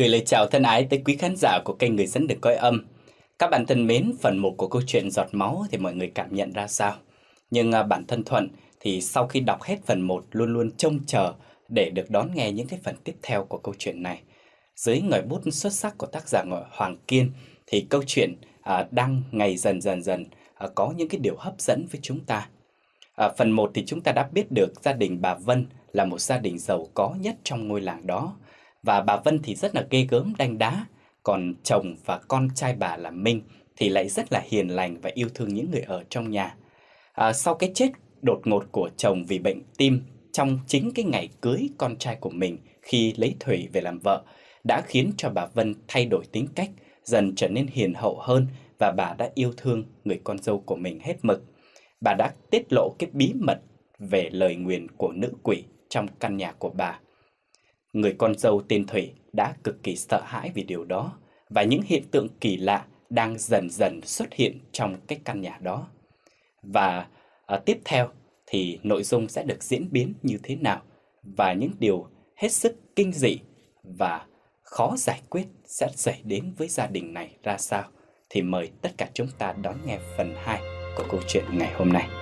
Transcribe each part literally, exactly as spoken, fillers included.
Gửi lời chào thân ái tới quý khán giả của kênh Người Dẫn Đường Cõi Âm. Các bạn thân mến, phần một của câu chuyện Giọt Máu thì mọi người cảm nhận ra sao? Nhưng à, bản thân Thuận thì sau khi đọc hết phần một luôn luôn trông chờ để được đón nghe những cái phần tiếp theo của câu chuyện này. Dưới ngòi bút xuất sắc của tác giả Hoàng Kiên thì câu chuyện à, đang ngày dần dần dần à, có những cái điều hấp dẫn với chúng ta. À, phần một thì chúng ta đã biết được gia đình bà Vân là một gia đình giàu có nhất trong ngôi làng đó. Và bà Vân thì rất là ghê gớm đanh đá. Còn chồng và con trai bà là Minh thì lại rất là hiền lành và yêu thương những người ở trong nhà. À, sau cái chết đột ngột của chồng vì bệnh tim trong chính cái ngày cưới con trai của mình khi lấy Thủy về làm vợ đã khiến cho bà Vân thay đổi tính cách, dần trở nên hiền hậu hơn và bà đã yêu thương người con dâu của mình hết mực. Bà đã tiết lộ cái bí mật về lời nguyền của nữ quỷ trong căn nhà của bà. Người con dâu tên Thủy đã cực kỳ sợ hãi vì điều đó và những hiện tượng kỳ lạ đang dần dần xuất hiện trong cái căn nhà đó. Và à, tiếp theo thì nội dung sẽ được diễn biến như thế nào và những điều hết sức kinh dị và khó giải quyết sẽ xảy đến với gia đình này ra sao thì mời tất cả chúng ta đón nghe phần hai của câu chuyện ngày hôm nay.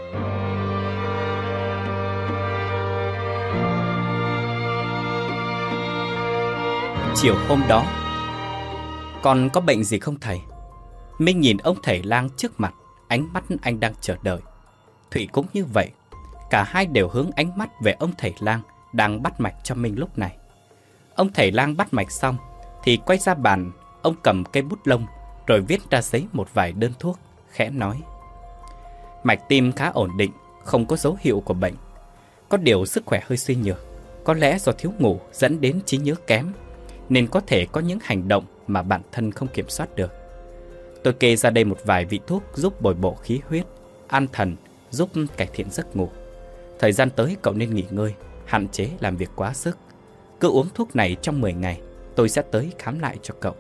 Chiều hôm đó, con có bệnh gì không thầy? Minh nhìn ông thầy lang trước mặt, ánh mắt anh đang chờ đợi. Thủy cũng như vậy, cả hai đều hướng ánh mắt về ông thầy lang đang bắt mạch cho Minh lúc này. Ông thầy lang bắt mạch xong thì quay ra bàn, ông cầm cây bút lông rồi viết ra giấy một vài đơn thuốc, khẽ nói: mạch tim khá ổn định, không có dấu hiệu của bệnh. Có điều sức khỏe hơi suy nhược, có lẽ do thiếu ngủ dẫn đến trí nhớ kém, nên có thể có những hành động mà bản thân không kiểm soát được. Tôi kê ra đây một vài vị thuốc giúp bồi bổ khí huyết, an thần, giúp cải thiện giấc ngủ. Thời gian tới cậu nên nghỉ ngơi, hạn chế làm việc quá sức. Cứ uống thuốc này trong mười ngày, tôi sẽ tới khám lại cho cậu.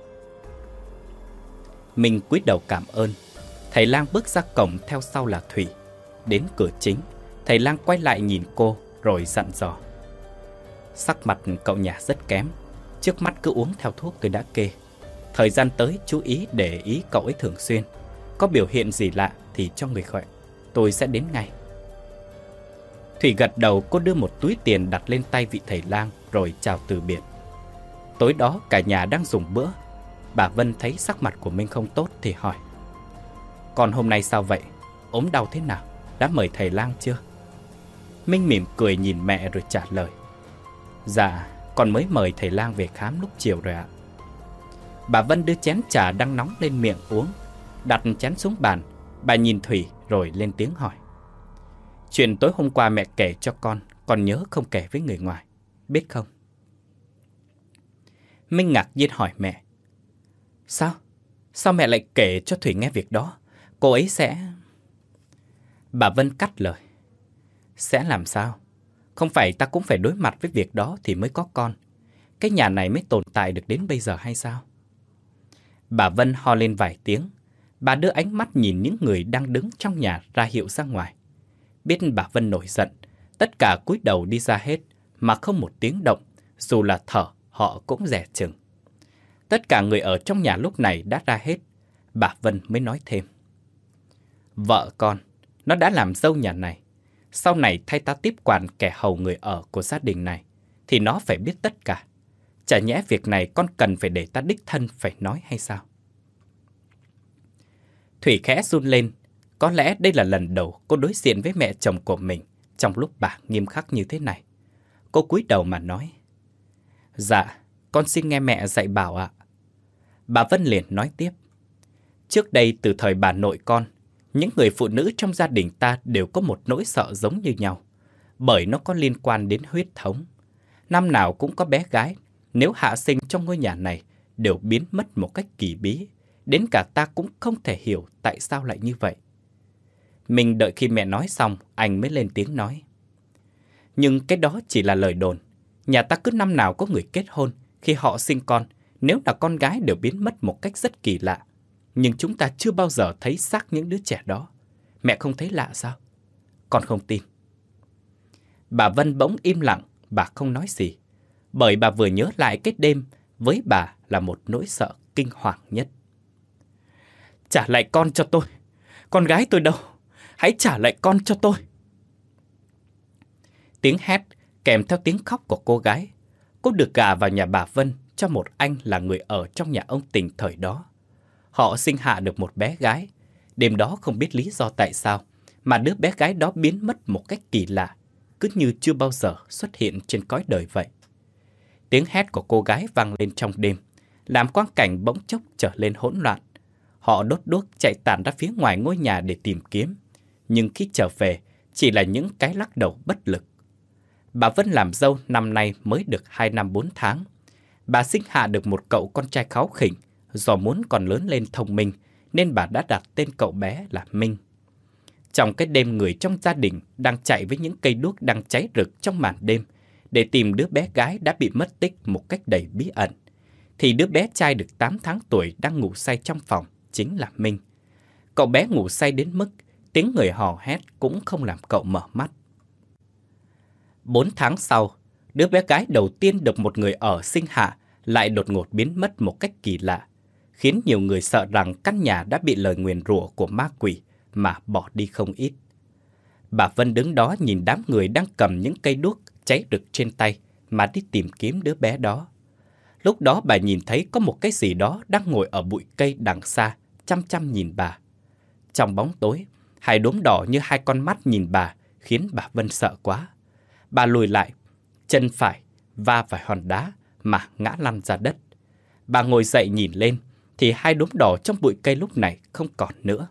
Mình cúi đầu cảm ơn. Thầy lang bước ra cổng theo sau là Thủy. Đến cửa chính, thầy lang quay lại nhìn cô rồi dặn dò: sắc mặt cậu nhà rất kém, trước mắt cứ uống theo thuốc tôi đã kê. Thời gian tới chú ý để ý cậu ấy thường xuyên. Có biểu hiện gì lạ thì cho người gọi, tôi sẽ đến ngay. Thủy gật đầu, cô đưa một túi tiền đặt lên tay vị thầy lang rồi chào từ biệt. Tối đó cả nhà đang dùng bữa. Bà Vân thấy sắc mặt của Minh không tốt thì hỏi: con hôm nay sao vậy? Ốm đau thế nào? Đã mời thầy lang chưa? Minh mỉm cười nhìn mẹ rồi trả lời: dạ, con mới mời thầy lang về khám lúc chiều rồi ạ. Bà Vân đưa chén trà đang nóng lên miệng uống, đặt chén xuống bàn. Bà nhìn Thủy rồi lên tiếng hỏi: chuyện tối hôm qua mẹ kể cho con, con nhớ không kể với người ngoài, biết không? Minh ngạc nhiên hỏi mẹ: sao? Sao mẹ lại kể cho Thủy nghe việc đó? Cô ấy sẽ... Bà Vân cắt lời: sẽ làm sao? Không phải ta cũng phải đối mặt với việc đó thì mới có con. Cái nhà này mới tồn tại được đến bây giờ hay sao? Bà Vân ho lên vài tiếng. Bà đưa ánh mắt nhìn những người đang đứng trong nhà ra hiệu ra ngoài. Biết bà Vân nổi giận, tất cả cúi đầu đi ra hết mà không một tiếng động, dù là thở họ cũng dè chừng. Tất cả người ở trong nhà lúc này đã ra hết. Bà Vân mới nói thêm: vợ con, nó đã làm dâu nhà này. Sau này thay ta tiếp quản kẻ hầu người ở của gia đình này thì nó phải biết tất cả. Chả nhẽ việc này con cần phải để ta đích thân phải nói hay sao? Thủy khẽ run lên. Có lẽ đây là lần đầu cô đối diện với mẹ chồng của mình trong lúc bà nghiêm khắc như thế này. Cô cúi đầu mà nói: dạ, con xin nghe mẹ dạy bảo ạ. Bà Vân liền nói tiếp: trước đây từ thời bà nội con, những người phụ nữ trong gia đình ta đều có một nỗi sợ giống như nhau, bởi nó có liên quan đến huyết thống. Năm nào cũng có bé gái, nếu hạ sinh trong ngôi nhà này, đều biến mất một cách kỳ bí, đến cả ta cũng không thể hiểu tại sao lại như vậy. Mình đợi khi mẹ nói xong, anh mới lên tiếng nói: nhưng cái đó chỉ là lời đồn. Nhà ta cứ năm nào có người kết hôn, khi họ sinh con, nếu là con gái đều biến mất một cách rất kỳ lạ. Nhưng chúng ta chưa bao giờ thấy xác những đứa trẻ đó. Mẹ không thấy lạ sao? Con không tin. Bà Vân bỗng im lặng, bà không nói gì. Bởi bà vừa nhớ lại cái đêm với bà là một nỗi sợ kinh hoàng nhất. Trả lại con cho tôi! Con gái tôi đâu? Hãy trả lại con cho tôi! Tiếng hét kèm theo tiếng khóc của cô gái. Cô được gả vào nhà bà Vân cho một anh là người ở trong nhà ông Tình thời đó. Họ sinh hạ được một bé gái. Đêm đó không biết lý do tại sao mà đứa bé gái đó biến mất một cách kỳ lạ, cứ như chưa bao giờ xuất hiện trên cõi đời vậy. Tiếng hét của cô gái vang lên trong đêm, làm quang cảnh bỗng chốc trở lên hỗn loạn. Họ đốt đuốc chạy tản ra phía ngoài ngôi nhà để tìm kiếm, nhưng khi trở về chỉ là những cái lắc đầu bất lực. Bà Vân làm dâu năm nay mới được hai năm bốn tháng. Bà sinh hạ được một cậu con trai kháu khỉnh, do muốn còn lớn lên thông minh nên bà đã đặt tên cậu bé là Minh. Trong cái đêm người trong gia đình đang chạy với những cây đuốc đang cháy rực trong màn đêm để tìm đứa bé gái đã bị mất tích một cách đầy bí ẩn, thì đứa bé trai được tám tháng tuổi đang ngủ say trong phòng chính là Minh. Cậu bé ngủ say đến mức tiếng người hò hét cũng không làm cậu mở mắt. Bốn tháng sau, đứa bé gái đầu tiên được một người ở sinh hạ lại đột ngột biến mất một cách kỳ lạ, khiến nhiều người sợ rằng căn nhà đã bị lời nguyền rủa của ma quỷ mà bỏ đi không ít. Bà Vân đứng đó nhìn đám người đang cầm những cây đuốc cháy rực trên tay mà đi tìm kiếm đứa bé đó. Lúc đó bà nhìn thấy có một cái gì đó đang ngồi ở bụi cây đằng xa, chăm chăm nhìn bà. Trong bóng tối, hai đốm đỏ như hai con mắt nhìn bà khiến bà Vân sợ quá. Bà lùi lại, chân phải va phải hòn đá mà ngã lăn ra đất. Bà ngồi dậy nhìn lên thì hai đốm đỏ trong bụi cây lúc này không còn nữa.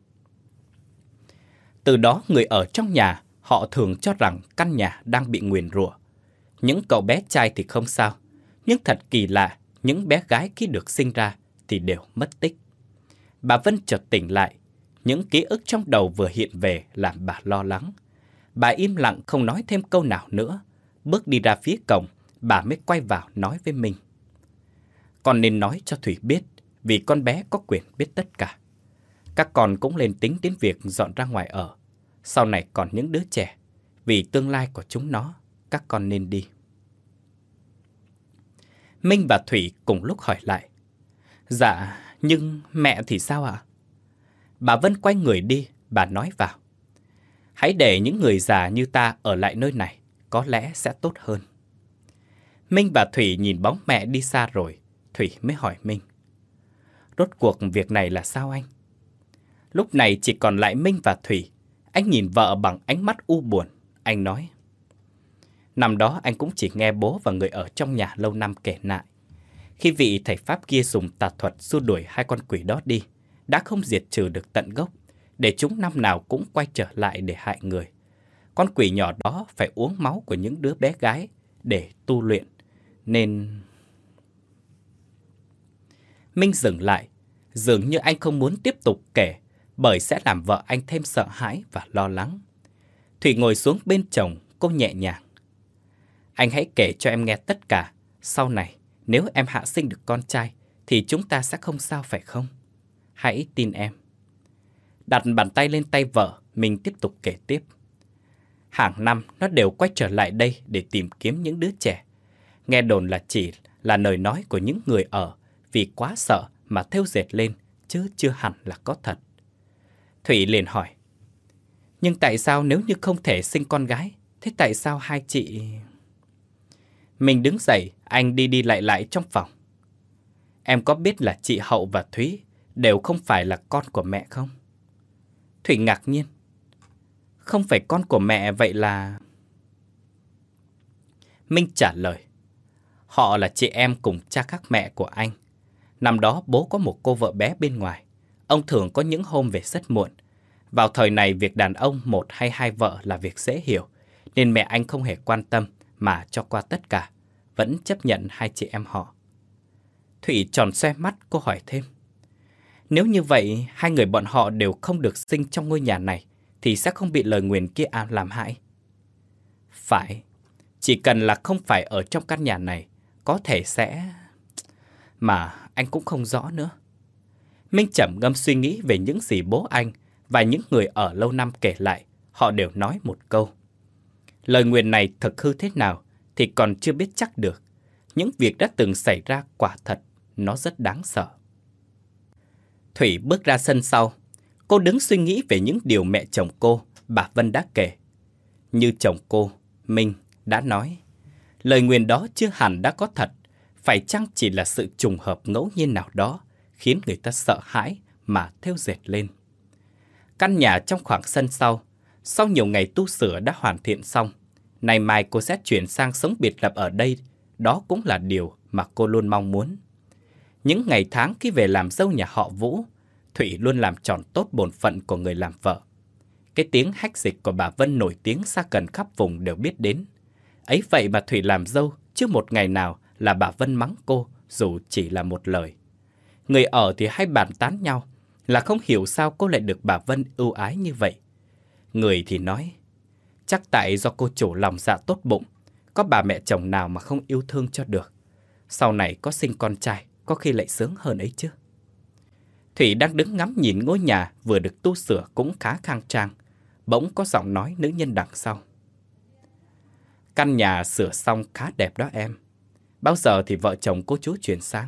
Từ đó người ở trong nhà họ thường cho rằng căn nhà đang bị nguyền rủa. Những cậu bé trai thì không sao, nhưng thật kỳ lạ, những bé gái khi được sinh ra thì đều mất tích. Bà Vân chợt tỉnh lại, những ký ức trong đầu vừa hiện về làm bà lo lắng. Bà im lặng không nói thêm câu nào nữa. Bước đi ra phía cổng, bà mới quay vào nói với Minh. Con nên nói cho Thủy biết, vì con bé có quyền biết tất cả. Các con cũng lên tính đến việc dọn ra ngoài ở. Sau này còn những đứa trẻ, vì tương lai của chúng nó, các con nên đi. Minh và Thủy cùng lúc hỏi lại. Dạ, nhưng mẹ thì sao ạ? Bà Vân quay người đi, bà nói vào. Hãy để những người già như ta ở lại nơi này, có lẽ sẽ tốt hơn. Minh và Thủy nhìn bóng mẹ đi xa rồi, Thủy mới hỏi Minh. Rốt cuộc việc này là sao anh? Lúc này chỉ còn lại Minh và Thủy. Anh nhìn vợ bằng ánh mắt u buồn. Anh nói. Năm đó anh cũng chỉ nghe bố và người ở trong nhà lâu năm kể lại. Khi vị thầy Pháp kia dùng tà thuật xua đuổi hai con quỷ đó đi, đã không diệt trừ được tận gốc, để chúng năm nào cũng quay trở lại để hại người. Con quỷ nhỏ đó phải uống máu của những đứa bé gái để tu luyện, nên... Minh dừng lại, dường như anh không muốn tiếp tục kể, bởi sẽ làm vợ anh thêm sợ hãi và lo lắng. Thủy ngồi xuống bên chồng, cô nhẹ nhàng. Anh hãy kể cho em nghe tất cả, sau này nếu em hạ sinh được con trai thì chúng ta sẽ không sao phải không? Hãy tin em. Đặt bàn tay lên tay vợ, mình tiếp tục kể tiếp. Hàng năm nó đều quay trở lại đây để tìm kiếm những đứa trẻ. Nghe đồn là chỉ là lời nói của những người ở, vì quá sợ mà thêu dệt lên, chứ chưa hẳn là có thật. Thủy liền hỏi. Nhưng tại sao nếu như không thể sinh con gái, thế tại sao hai chị... Mình đứng dậy, anh đi đi lại lại trong phòng. Em có biết là chị Hậu và Thúy đều không phải là con của mẹ không? Thủy ngạc nhiên. Không phải con của mẹ vậy là... Minh trả lời. Họ là chị em cùng cha khác mẹ của anh. Năm đó bố có một cô vợ bé bên ngoài. Ông thường có những hôm về rất muộn. Vào thời này việc đàn ông một hay hai vợ là việc dễ hiểu, nên mẹ anh không hề quan tâm mà cho qua tất cả, vẫn chấp nhận hai chị em họ. Thủy tròn xoe mắt, cô hỏi thêm. Nếu như vậy, hai người bọn họ đều không được sinh trong ngôi nhà này, thì sẽ không bị lời nguyền kia ám làm hại. Phải, chỉ cần là không phải ở trong căn nhà này, có thể sẽ... Mà anh cũng không rõ nữa. Minh trầm ngâm suy nghĩ về những gì bố anh và những người ở lâu năm kể lại, họ đều nói một câu. Lời nguyền này thực hư thế nào thì còn chưa biết chắc được, những việc đã từng xảy ra quả thật, nó rất đáng sợ. Thủy bước ra sân sau. Cô đứng suy nghĩ về những điều mẹ chồng cô, bà Vân đã kể. Như chồng cô, Minh, đã nói, lời nguyền đó chưa hẳn đã có thật, phải chăng chỉ là sự trùng hợp ngẫu nhiên nào đó, khiến người ta sợ hãi mà thêu dệt lên. Căn nhà trong khoảng sân sau, sau nhiều ngày tu sửa đã hoàn thiện xong. Nay mai cô sẽ chuyển sang sống biệt lập ở đây, đó cũng là điều mà cô luôn mong muốn. Những ngày tháng khi về làm dâu nhà họ Vũ, Thủy luôn làm tròn tốt bổn phận của người làm vợ. Cái tiếng hách dịch của bà Vân nổi tiếng xa gần khắp vùng đều biết đến. Ấy vậy mà Thủy làm dâu, chứ một ngày nào là bà Vân mắng cô dù chỉ là một lời. Người ở thì hay bàn tán nhau là không hiểu sao cô lại được bà Vân ưu ái như vậy. Người thì nói, chắc tại do cô chủ lòng dạ tốt bụng, có bà mẹ chồng nào mà không yêu thương cho được. Sau này có sinh con trai, có khi lại sướng hơn ấy chứ. Thủy đang đứng ngắm nhìn ngôi nhà vừa được tu sửa cũng khá khang trang. Bỗng có giọng nói nữ nhân đằng sau. Căn nhà sửa xong khá đẹp đó em. Bao giờ thì vợ chồng cô chú chuyển sang?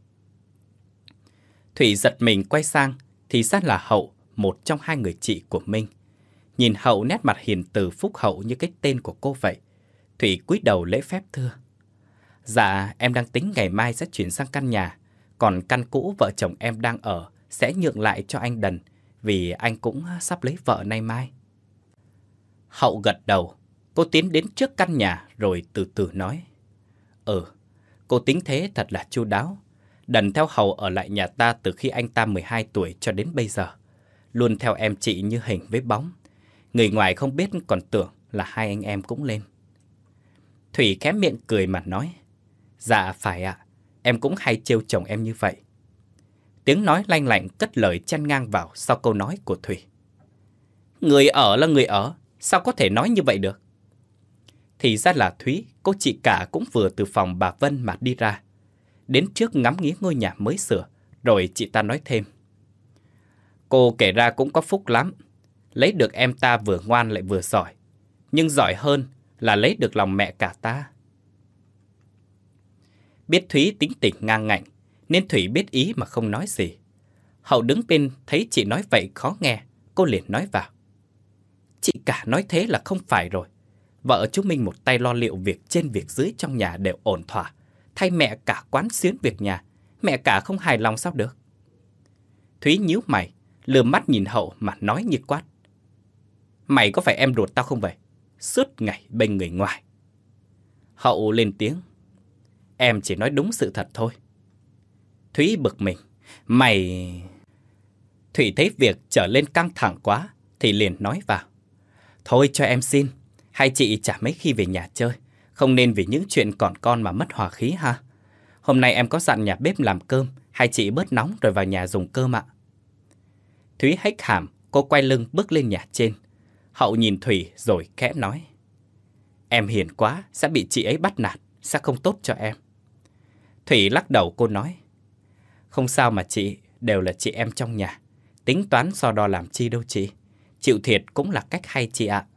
Thủy giật mình quay sang, thì ra là Hậu, một trong hai người chị của Minh. Nhìn Hậu nét mặt hiền từ phúc hậu như cái tên của cô vậy. Thủy cúi đầu lễ phép thưa. Dạ, em đang tính ngày mai sẽ chuyển sang căn nhà. Còn căn cũ vợ chồng em đang ở sẽ nhượng lại cho anh Đần, vì anh cũng sắp lấy vợ nay mai. Hậu gật đầu. Cô tiến đến trước căn nhà rồi từ từ nói. Ừ, cô tính thế thật là chu đáo. Đần theo Hậu ở lại nhà ta từ khi anh ta mười hai tuổi cho đến bây giờ. Luôn theo em chị như hình với bóng. Người ngoài không biết còn tưởng là hai anh em cũng lên. Thủy khẽ miệng cười mà nói. Dạ phải ạ, em cũng hay trêu chồng em như vậy. Tiếng nói lanh lảnh cất lời chen ngang vào sau câu nói của Thủy. Người ở là người ở, sao có thể nói như vậy được? Thì ra là Thúy, cô chị cả cũng vừa từ phòng bà Vân mà đi ra. Đến trước ngắm nghía ngôi nhà mới sửa, rồi chị ta nói thêm. Cô kể ra cũng có phúc lắm. Lấy được em ta vừa ngoan lại vừa giỏi. Nhưng giỏi hơn là lấy được lòng mẹ cả ta. Biết Thúy tính tình ngang ngạnh, nên Thủy biết ý mà không nói gì. Hậu đứng bên thấy chị nói vậy khó nghe, cô liền nói vào. Chị cả nói thế là không phải rồi. Vợ chúng mình một tay lo liệu việc trên việc dưới trong nhà đều ổn thỏa. Thay mẹ cả quán xuyến việc nhà, mẹ cả không hài lòng sao được? Thúy nhíu mày, lườm mắt nhìn Hậu mà nói như quát. Mày có phải em ruột tao không vậy? Suốt ngày bên người ngoài. Hậu lên tiếng. Em chỉ nói đúng sự thật thôi. Thúy bực mình. Mày... Thủy thấy việc trở lên căng thẳng quá thì liền nói vào. Thôi cho em xin. Hai chị chả mấy khi về nhà chơi. Không nên vì những chuyện còn con mà mất hòa khí ha. Hôm nay em có dặn nhà bếp làm cơm. Hai chị bớt nóng rồi vào nhà dùng cơm ạ. Thúy hách hàm. Cô quay lưng bước lên nhà trên. Hậu nhìn Thủy rồi khẽ nói. Em hiền quá, sẽ bị chị ấy bắt nạt, sẽ không tốt cho em. Thủy lắc đầu cô nói. Không sao mà chị, đều là chị em trong nhà. Tính toán so đo làm chi đâu chị. Chịu thiệt cũng là cách hay chị ạ.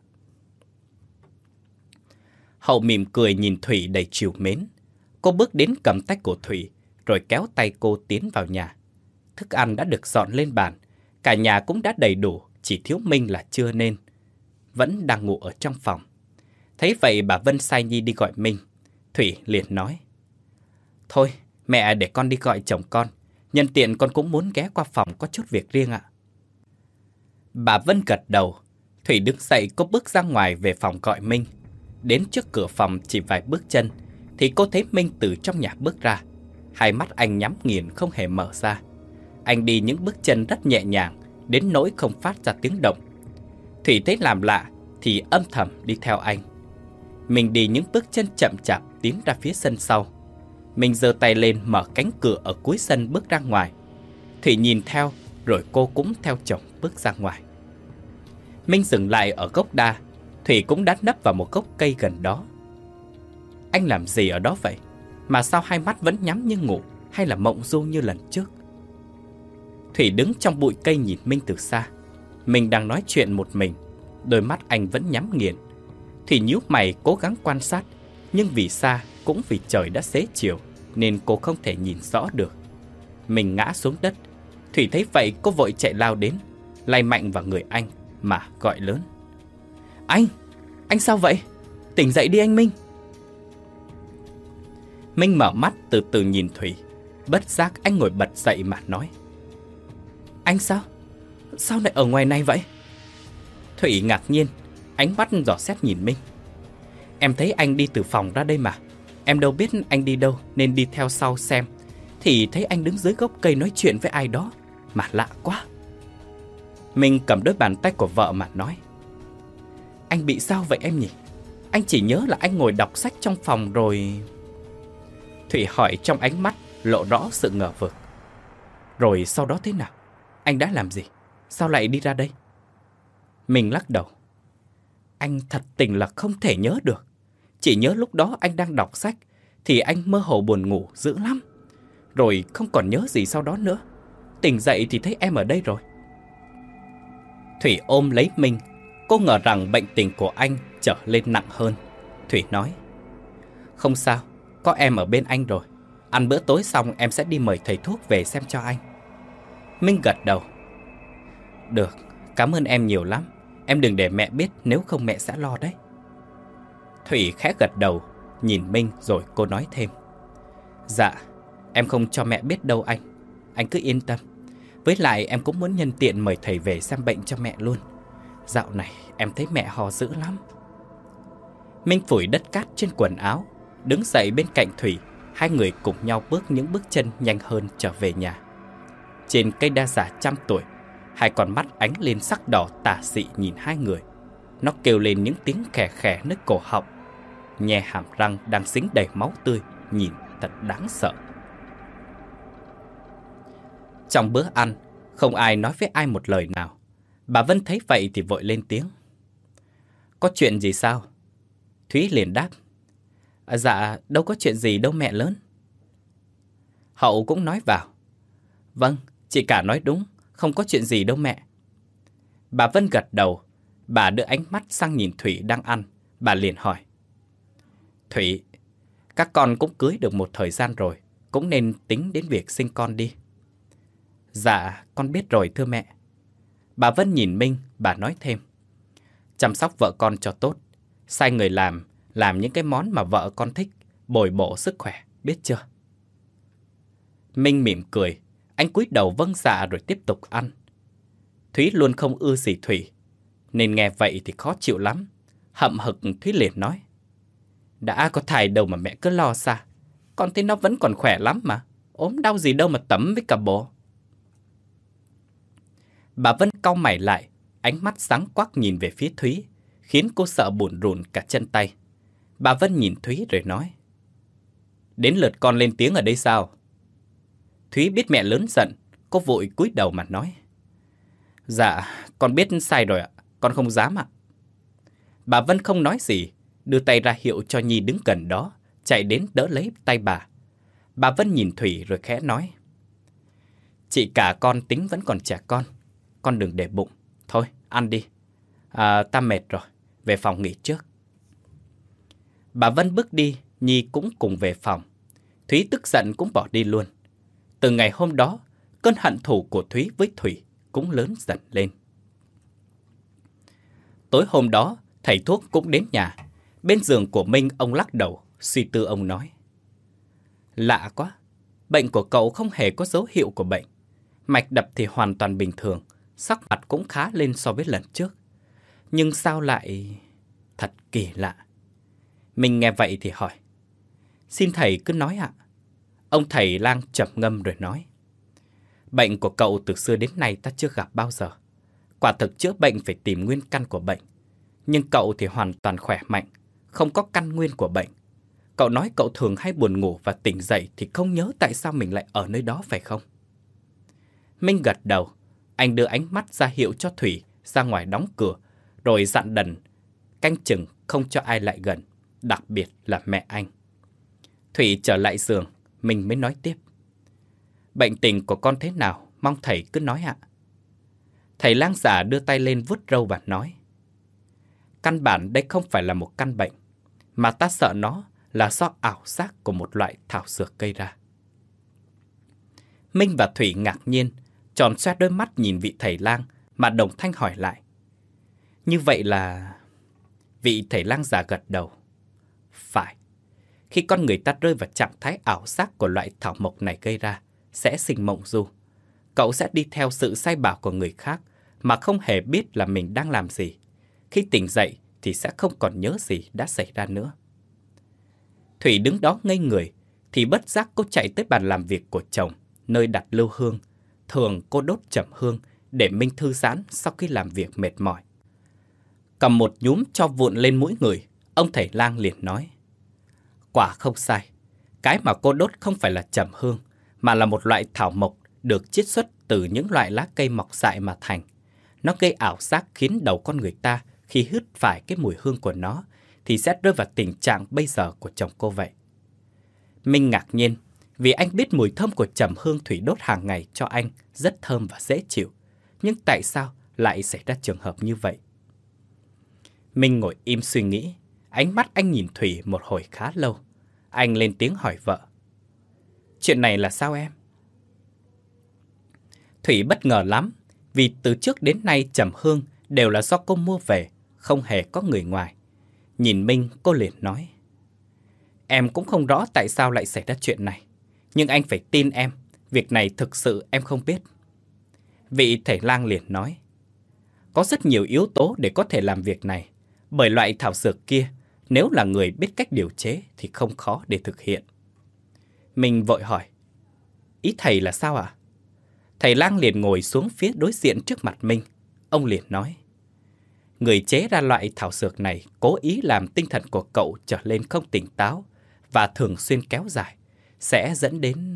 Hậu mỉm cười nhìn Thủy đầy trìu mến. Cô bước đến cầm tách của Thủy, rồi kéo tay cô tiến vào nhà. Thức ăn đã được dọn lên bàn, cả nhà cũng đã đầy đủ, chỉ thiếu Minh là chưa nên. Vẫn đang ngủ ở trong phòng. Thấy vậy bà Vân sai Nhi đi gọi Minh. Thủy liền nói. Thôi, mẹ để con đi gọi chồng con. Nhân tiện con cũng muốn ghé qua phòng có chút việc riêng ạ. Bà Vân gật đầu. Thủy đứng dậy cô bước ra ngoài về phòng gọi Minh. Đến trước cửa phòng chỉ vài bước chân thì cô thấy Minh từ trong nhà bước ra. Hai mắt anh nhắm nghiền không hề mở ra. Anh đi những bước chân rất nhẹ nhàng, đến nỗi không phát ra tiếng động. Thủy thấy làm lạ thì âm thầm đi theo anh. Mình đi những bước chân chậm chạp tiến ra phía sân sau. Mình giơ tay lên mở cánh cửa ở cuối sân bước ra ngoài. Thủy nhìn theo rồi cô cũng theo chồng bước ra ngoài. Minh dừng lại ở gốc đa. Thủy cũng đã nấp vào một gốc cây gần đó. Anh làm gì ở đó vậy? Mà sao hai mắt vẫn nhắm như ngủ, hay là mộng du như lần trước? Thủy đứng trong bụi cây nhìn Minh từ xa. Mình đang nói chuyện một mình, đôi mắt anh vẫn nhắm nghiền. Thủy nhíu mày cố gắng quan sát, nhưng vì xa cũng vì trời đã xế chiều nên cô không thể nhìn rõ được. Mình ngã xuống đất. Thủy thấy vậy cô vội chạy lao đến, lay mạnh vào người anh mà gọi lớn: Anh! Anh sao vậy? Tỉnh dậy đi anh Minh! Minh mở mắt từ từ nhìn Thủy. Bất giác anh ngồi bật dậy mà nói: Anh sao? Sao lại ở ngoài này vậy? Thủy ngạc nhiên, ánh mắt dò xét nhìn Minh. Em thấy anh đi từ phòng ra đây mà. Em đâu biết anh đi đâu nên đi theo sau xem. Thì thấy anh đứng dưới gốc cây nói chuyện với ai đó, mà lạ quá. Minh cầm đôi bàn tay của vợ mà nói: Anh bị sao vậy em nhỉ? Anh chỉ nhớ là anh ngồi đọc sách trong phòng rồi... Thủy hỏi trong ánh mắt lộ rõ sự ngờ vực. Rồi sau đó thế nào? Anh đã làm gì? Sao lại đi ra đây? Minh lắc đầu. Anh thật tình là không thể nhớ được. Chỉ nhớ lúc đó anh đang đọc sách thì anh mơ hồ buồn ngủ dữ lắm. Rồi không còn nhớ gì sau đó nữa. Tỉnh dậy thì thấy em ở đây rồi. Thủy ôm lấy Minh. Cô ngờ rằng bệnh tình của anh trở lên nặng hơn. Thủy nói: Không sao, có em ở bên anh rồi. Ăn bữa tối xong em sẽ đi mời thầy thuốc về xem cho anh. Minh gật đầu. Được, cảm ơn em nhiều lắm. Em đừng để mẹ biết, nếu không mẹ sẽ lo đấy. Thủy khẽ gật đầu, nhìn Minh rồi cô nói thêm: Dạ, em không cho mẹ biết đâu anh. Anh cứ yên tâm. Với lại em cũng muốn nhân tiện mời thầy về xem bệnh cho mẹ luôn. Dạo này em thấy mẹ ho dữ lắm. Minh phủi đất cát trên quần áo, đứng dậy bên cạnh Thủy. Hai người cùng nhau bước những bước chân nhanh hơn trở về nhà. Trên cây đa giả trăm tuổi, hai con mắt ánh lên sắc đỏ tà dị nhìn hai người. Nó kêu lên những tiếng khè khè nơi cổ họng. Nhe hàm răng đang dính đầy máu tươi, nhìn thật đáng sợ. Trong bữa ăn, không ai nói với ai một lời nào. Bà Vân thấy vậy thì vội lên tiếng: Có chuyện gì sao? Thúy liền đáp: à, Dạ, đâu có chuyện gì đâu mẹ lớn. Hậu cũng nói vào: Vâng, chị cả nói đúng, không có chuyện gì đâu mẹ. Bà Vân gật đầu. Bà đưa ánh mắt sang nhìn Thủy đang ăn. Bà liền hỏi: Thủy, các con cũng cưới được một thời gian rồi, cũng nên tính đến việc sinh con đi. Dạ, con biết rồi thưa mẹ. Bà Vân nhìn Minh, bà nói thêm: Chăm sóc vợ con cho tốt, sai người làm, làm những cái món mà vợ con thích, bồi bổ sức khỏe, biết chưa? Minh mỉm cười, anh cúi đầu vâng dạ rồi tiếp tục ăn. Thúy luôn không ưa gì Thủy, nên nghe vậy thì khó chịu lắm. Hậm hực Thúy liền nói: Đã có thai đâu mà mẹ cứ lo xa. Con thấy nó vẫn còn khỏe lắm mà, ốm đau gì đâu mà tẩm với cả bộ. Bà Vân cau mày lại, ánh mắt sáng quắc nhìn về phía Thúy, khiến cô sợ bủn rủn cả chân tay. Bà Vân nhìn Thúy rồi nói: Đến lượt con lên tiếng ở đây sao? Thúy biết mẹ lớn giận, cô vội cúi đầu mà nói: Dạ, con biết sai rồi ạ, con không dám ạ. Bà Vân không nói gì, đưa tay ra hiệu cho Nhi đứng gần đó, chạy đến đỡ lấy tay bà. Bà Vân nhìn Thủy rồi khẽ nói: Chị cả con tính vẫn còn trẻ con, con đừng để bụng. Thôi, ăn đi. À, ta mệt rồi, về phòng nghỉ trước. Bà Vân bước đi, Nhi cũng cùng về phòng. Thúy tức giận cũng bỏ đi luôn. Từ ngày hôm đó, cơn hận thù của Thúy với Thủy cũng lớn dần lên. Tối hôm đó, thầy thuốc cũng đến nhà. Bên giường của Minh, ông lắc đầu, suy tư ông nói: Lạ quá, bệnh của cậu không hề có dấu hiệu của bệnh. Mạch đập thì hoàn toàn bình thường, sắc mặt cũng khá lên so với lần trước. Nhưng sao lại... Thật kỳ lạ. Mình nghe vậy thì hỏi: Xin thầy cứ nói ạ. Ông thầy lang trầm ngâm rồi nói: Bệnh của cậu từ xưa đến nay ta chưa gặp bao giờ. Quả thực chữa bệnh phải tìm nguyên căn của bệnh. Nhưng cậu thì hoàn toàn khỏe mạnh, không có căn nguyên của bệnh. Cậu nói cậu thường hay buồn ngủ và tỉnh dậy thì không nhớ tại sao mình lại ở nơi đó phải không? Minh gật đầu. Anh đưa ánh mắt ra hiệu cho Thủy ra ngoài đóng cửa, rồi dặn đần canh chừng không cho ai lại gần, đặc biệt là mẹ anh. Thủy trở lại giường, mình mới nói tiếp: Bệnh tình của con thế nào, mong thầy cứ nói ạ. Thầy lang giả đưa tay lên vuốt râu và nói: Căn bản đây không phải là một căn bệnh, mà ta sợ nó là do ảo giác của một loại thảo dược gây ra. Minh và Thủy ngạc nhiên, tròn xoe đôi mắt nhìn vị thầy lang mà đồng thanh hỏi lại. Như vậy là... Vị thầy lang già gật đầu. Phải. Khi con người ta rơi vào trạng thái ảo giác của loại thảo mộc này gây ra, sẽ sinh mộng du. Cậu sẽ đi theo sự sai bảo của người khác mà không hề biết là mình đang làm gì. Khi tỉnh dậy thì sẽ không còn nhớ gì đã xảy ra nữa. Thủy đứng đó ngây người, thì bất giác cô chạy tới bàn làm việc của chồng, nơi đặt lưu hương. Thường cô đốt trầm hương để Minh thư giãn sau khi làm việc mệt mỏi. Cầm một nhúm cho vụn lên mũi người, ông thầy lang liền nói. Quả không sai, cái mà cô đốt không phải là trầm hương, mà là một loại thảo mộc được chiết xuất từ những loại lá cây mọc dại mà thành. Nó gây ảo giác khiến đầu con người ta khi hít phải cái mùi hương của nó thì sẽ rơi vào tình trạng bây giờ của chồng cô vậy. Minh ngạc nhiên vì anh biết mùi thơm của trầm hương Thủy đốt hàng ngày cho anh rất thơm và dễ chịu. Nhưng tại sao lại xảy ra trường hợp như vậy? Minh ngồi im suy nghĩ, ánh mắt anh nhìn Thủy một hồi khá lâu. Anh lên tiếng hỏi vợ. Chuyện này là sao em? Thủy bất ngờ lắm, vì từ trước đến nay trầm hương đều là do cô mua về, không hề có người ngoài. Nhìn Minh, cô liền nói. Em cũng không rõ tại sao lại xảy ra chuyện này, nhưng anh phải tin em, việc này thực sự em không biết. Vị thầy lang liền nói. Có rất nhiều yếu tố để có thể làm việc này, bởi loại thảo dược kia, nếu là người biết cách điều chế thì không khó để thực hiện. Mình vội hỏi. Ý thầy là sao ạ? Thầy lang liền ngồi xuống phía đối diện trước mặt Minh. Ông liền nói. Người chế ra loại thảo dược này cố ý làm tinh thần của cậu trở lên không tỉnh táo và thường xuyên kéo dài, sẽ dẫn đến...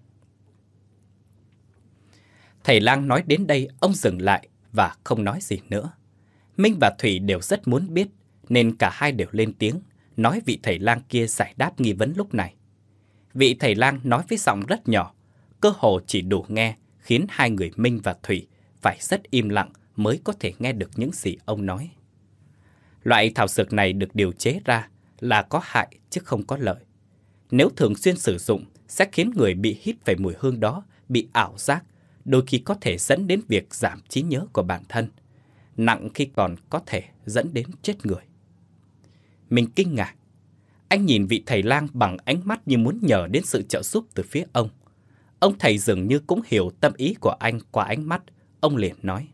Thầy lang nói đến đây, ông dừng lại và không nói gì nữa. Minh và Thủy đều rất muốn biết, nên cả hai đều lên tiếng, nói vị thầy lang kia giải đáp nghi vấn lúc này. Vị thầy lang nói với giọng rất nhỏ, cơ hồ chỉ đủ nghe, khiến hai người Minh và Thủy phải rất im lặng mới có thể nghe được những gì ông nói. Loại thảo dược này được điều chế ra là có hại chứ không có lợi. Nếu thường xuyên sử dụng, sẽ khiến người bị hít phải mùi hương đó bị ảo giác, đôi khi có thể dẫn đến việc giảm trí nhớ của bản thân. Nặng khi còn có thể dẫn đến chết người. Mình kinh ngạc. Anh nhìn vị thầy lang bằng ánh mắt như muốn nhờ đến sự trợ giúp từ phía ông. Ông thầy dường như cũng hiểu tâm ý của anh qua ánh mắt. Ông liền nói.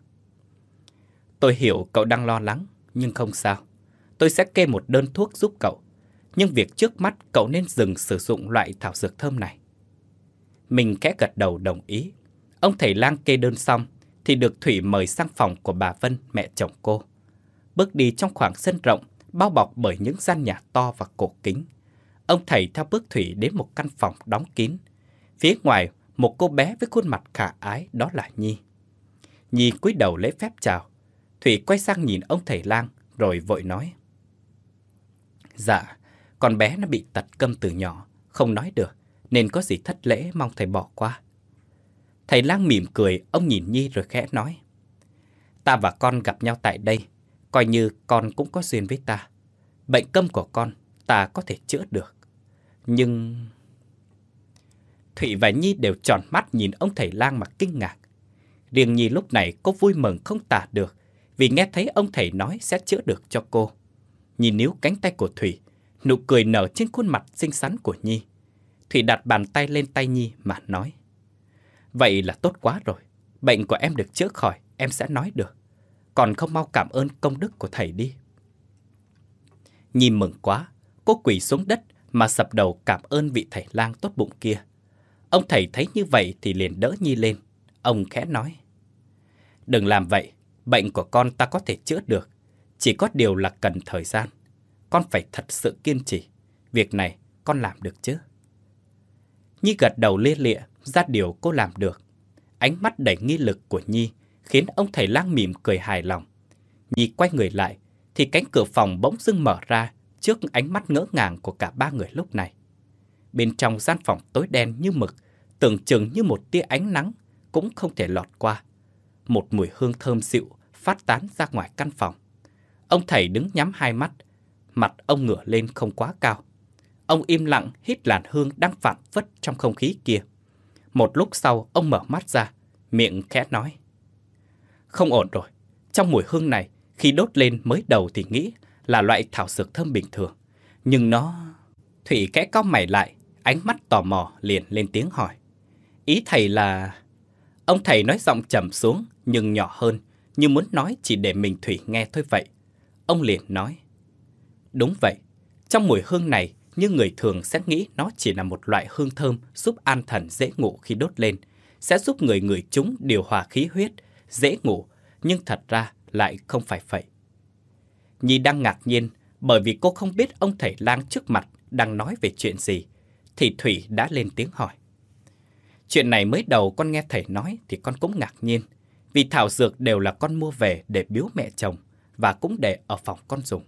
Tôi hiểu cậu đang lo lắng, nhưng không sao. Tôi sẽ kê một đơn thuốc giúp cậu. Nhưng việc trước mắt cậu nên dừng sử dụng loại thảo dược thơm này. Mình khẽ gật đầu đồng ý. Ông thầy lang kê đơn xong thì được Thủy mời sang phòng của bà Vân, mẹ chồng cô. Bước đi trong khoảng sân rộng, bao bọc bởi những gian nhà to và cổ kính. Ông thầy theo bước Thủy đến một căn phòng đóng kín. Phía ngoài, một cô bé với khuôn mặt khả ái, đó là Nhi. Nhi cúi đầu lễ phép chào. Thủy quay sang nhìn ông thầy lang, rồi vội nói. Dạ, con bé nó bị tật câm từ nhỏ, không nói được, nên có gì thất lễ mong thầy bỏ qua. Thầy lang mỉm cười, ông nhìn Nhi rồi khẽ nói. Ta và con gặp nhau tại đây, coi như con cũng có duyên với ta. Bệnh câm của con, ta có thể chữa được. Nhưng... Thủy và Nhi đều tròn mắt nhìn ông thầy lang mà kinh ngạc. Riêng Nhi lúc này cô vui mừng không tả được, vì nghe thấy ông thầy nói sẽ chữa được cho cô. Nhìn níu cánh tay của Thủy, nụ cười nở trên khuôn mặt xinh xắn của Nhi. Thủy đặt bàn tay lên tay Nhi mà nói. Vậy là tốt quá rồi, bệnh của em được chữa khỏi, em sẽ nói được. Còn không mau cảm ơn công đức của thầy đi. Nhi mừng quá, cô quỳ xuống đất mà sập đầu cảm ơn vị thầy lang tốt bụng kia. Ông thầy thấy như vậy thì liền đỡ Nhi lên. Ông khẽ nói. Đừng làm vậy, bệnh của con ta có thể chữa được. Chỉ có điều là cần thời gian. Con phải thật sự kiên trì. Việc này con làm được chứ? Nhi gật đầu lia lịa, ra điều cô làm được. Ánh mắt đầy nghi lực của Nhi khiến ông thầy lang mỉm cười hài lòng. Nhi quay người lại thì cánh cửa phòng bỗng dưng mở ra trước ánh mắt ngỡ ngàng của cả ba người lúc này. Bên trong gian phòng tối đen như mực, tưởng chừng như một tia ánh nắng cũng không thể lọt qua. Một mùi hương thơm dịu phát tán ra ngoài căn phòng. Ông thầy đứng nhắm hai mắt, mặt ông ngửa lên không quá cao. Ông im lặng hít làn hương đang phảng phất trong không khí kia. Một lúc sau, ông mở mắt ra, miệng khẽ nói: Không ổn rồi. Trong mùi hương này, khi đốt lên mới đầu thì nghĩ là loại thảo dược thơm bình thường. Nhưng nó... Thủy khẽ cau mày lại, ánh mắt tò mò liền lên tiếng hỏi: Ý thầy là... Ông thầy nói giọng trầm xuống nhưng nhỏ hơn, như muốn nói chỉ để mình Thủy nghe thôi vậy. Ông liền nói: Đúng vậy. Trong mùi hương này, như người thường sẽ nghĩ nó chỉ là một loại hương thơm giúp an thần dễ ngủ khi đốt lên, sẽ giúp người ngửi chúng điều hòa khí huyết, dễ ngủ, nhưng thật ra lại không phải vậy. Nhi đang ngạc nhiên bởi vì cô không biết ông thầy lang trước mặt đang nói về chuyện gì, thì Thủy đã lên tiếng hỏi. Chuyện này mới đầu con nghe thầy nói thì con cũng ngạc nhiên, vì thảo dược đều là con mua về để biếu mẹ chồng và cũng để ở phòng con dùng.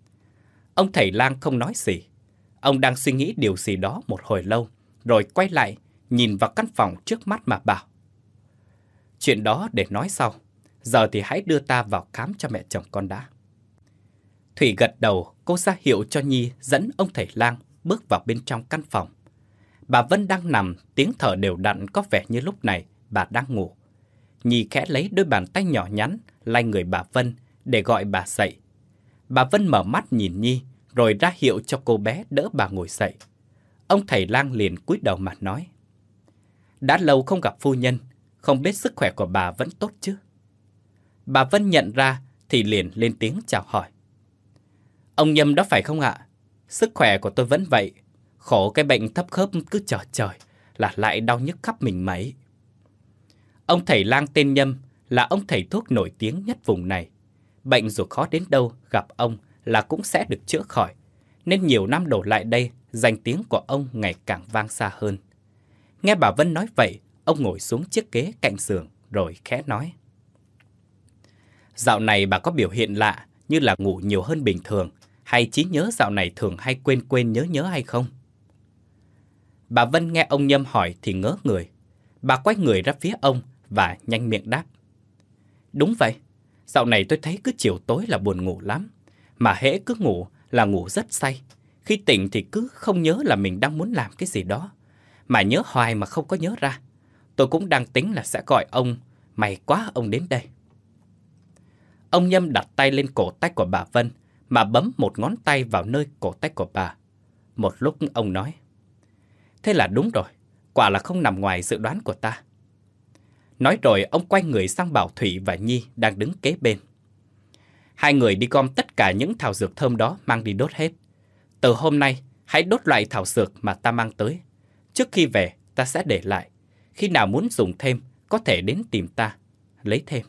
Ông thầy lang không nói gì. Ông đang suy nghĩ điều gì đó một hồi lâu, rồi quay lại, nhìn vào căn phòng trước mắt mà bảo: Chuyện đó để nói sau, giờ thì hãy đưa ta vào khám cho mẹ chồng con đã. Thủy gật đầu, cô ra hiệu cho Nhi dẫn ông thầy lang bước vào bên trong căn phòng. Bà Vân đang nằm, tiếng thở đều đặn, có vẻ như lúc này bà đang ngủ. Nhi khẽ lấy đôi bàn tay nhỏ nhắn lay người bà Vân để gọi bà dậy. Bà Vân mở mắt nhìn Nhi, rồi ra hiệu cho cô bé đỡ bà ngồi dậy. Ông thầy lang liền cúi đầu mà nói: Đã lâu không gặp phu nhân, không biết sức khỏe của bà vẫn tốt chứ? Bà Vân nhận ra thì liền lên tiếng chào hỏi: Ông Nhâm đó phải không ạ? Sức khỏe của tôi vẫn vậy, khổ cái bệnh thấp khớp cứ chờ trời là lại đau nhức khắp mình mấy. Ông thầy lang tên Nhâm là ông thầy thuốc nổi tiếng nhất vùng này. Bệnh dù khó đến đâu gặp ông là cũng sẽ được chữa khỏi, nên nhiều năm đổ lại đây, danh tiếng của ông ngày càng vang xa hơn. Nghe bà Vân nói vậy, ông ngồi xuống chiếc ghế cạnh giường rồi khẽ nói: Dạo này bà có biểu hiện lạ, như là ngủ nhiều hơn bình thường, hay trí nhớ dạo này thường hay quên quên nhớ nhớ hay không? Bà Vân nghe ông Nhâm hỏi thì ngớ người. Bà quay người ra phía ông và nhanh miệng đáp: Đúng vậy, dạo này tôi thấy cứ chiều tối là buồn ngủ lắm, mà hễ cứ ngủ là ngủ rất say. Khi tỉnh thì cứ không nhớ là mình đang muốn làm cái gì đó, mà nhớ hoài mà không có nhớ ra. Tôi cũng đang tính là sẽ gọi ông, may quá ông đến đây. Ông Nhâm đặt tay lên cổ tay của bà Vân, mà bấm một ngón tay vào nơi cổ tay của bà. Một lúc ông nói: Thế là đúng rồi, quả là không nằm ngoài dự đoán của ta. Nói rồi ông quay người sang bảo Thủy và Nhi đang đứng kế bên: Hai người đi gom tất cả những thảo dược thơm đó mang đi đốt hết. Từ hôm nay, hãy đốt loại thảo dược mà ta mang tới. Trước khi về, ta sẽ để lại. Khi nào muốn dùng thêm, có thể đến tìm ta, lấy thêm.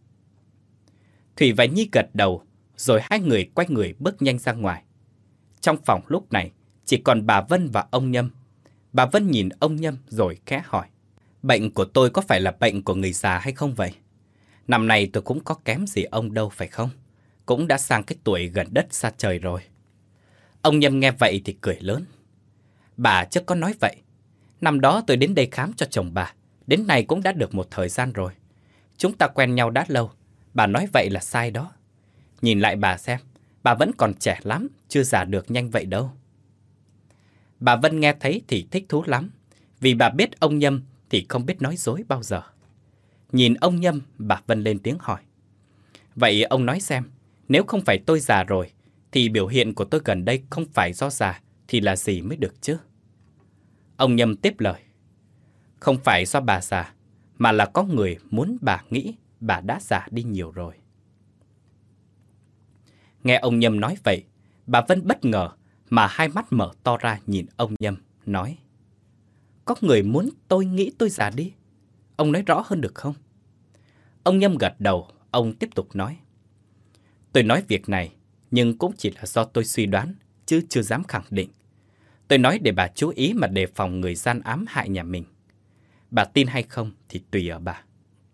Thủy và Nhi gật đầu, rồi hai người quay người bước nhanh ra ngoài. Trong phòng lúc này, chỉ còn bà Vân và ông Nhâm. Bà Vân nhìn ông Nhâm rồi khẽ hỏi: Bệnh của tôi có phải là bệnh của người già hay không vậy? Năm nay tôi cũng có kém gì ông đâu phải không? Cũng đã sang cái tuổi gần đất xa trời rồi. Ông Nhâm nghe vậy thì cười lớn: Bà chứ có nói vậy. Năm đó tôi đến đây khám cho chồng bà, đến nay cũng đã được một thời gian rồi. Chúng ta quen nhau đã lâu, bà nói vậy là sai đó. Nhìn lại bà xem, bà vẫn còn trẻ lắm, chưa già được nhanh vậy đâu. Bà Vân nghe thấy thì thích thú lắm, vì bà biết ông Nhâm thì không biết nói dối bao giờ. Nhìn ông Nhâm, bà Vân lên tiếng hỏi: Vậy ông nói xem, nếu không phải tôi già rồi, thì biểu hiện của tôi gần đây không phải do già, thì là gì mới được chứ? Ông Nhâm tiếp lời: Không phải do bà già, mà là có người muốn bà nghĩ bà đã già đi nhiều rồi. Nghe ông Nhâm nói vậy, bà Vân bất ngờ mà hai mắt mở to ra nhìn ông Nhâm, nói: Có người muốn tôi nghĩ tôi già đi? Ông nói rõ hơn được không? Ông Nhâm gật đầu, ông tiếp tục nói: Tôi nói việc này, nhưng cũng chỉ là do tôi suy đoán, chứ chưa dám khẳng định. Tôi nói để bà chú ý mà đề phòng người gian ám hại nhà mình. Bà tin hay không thì tùy ở bà.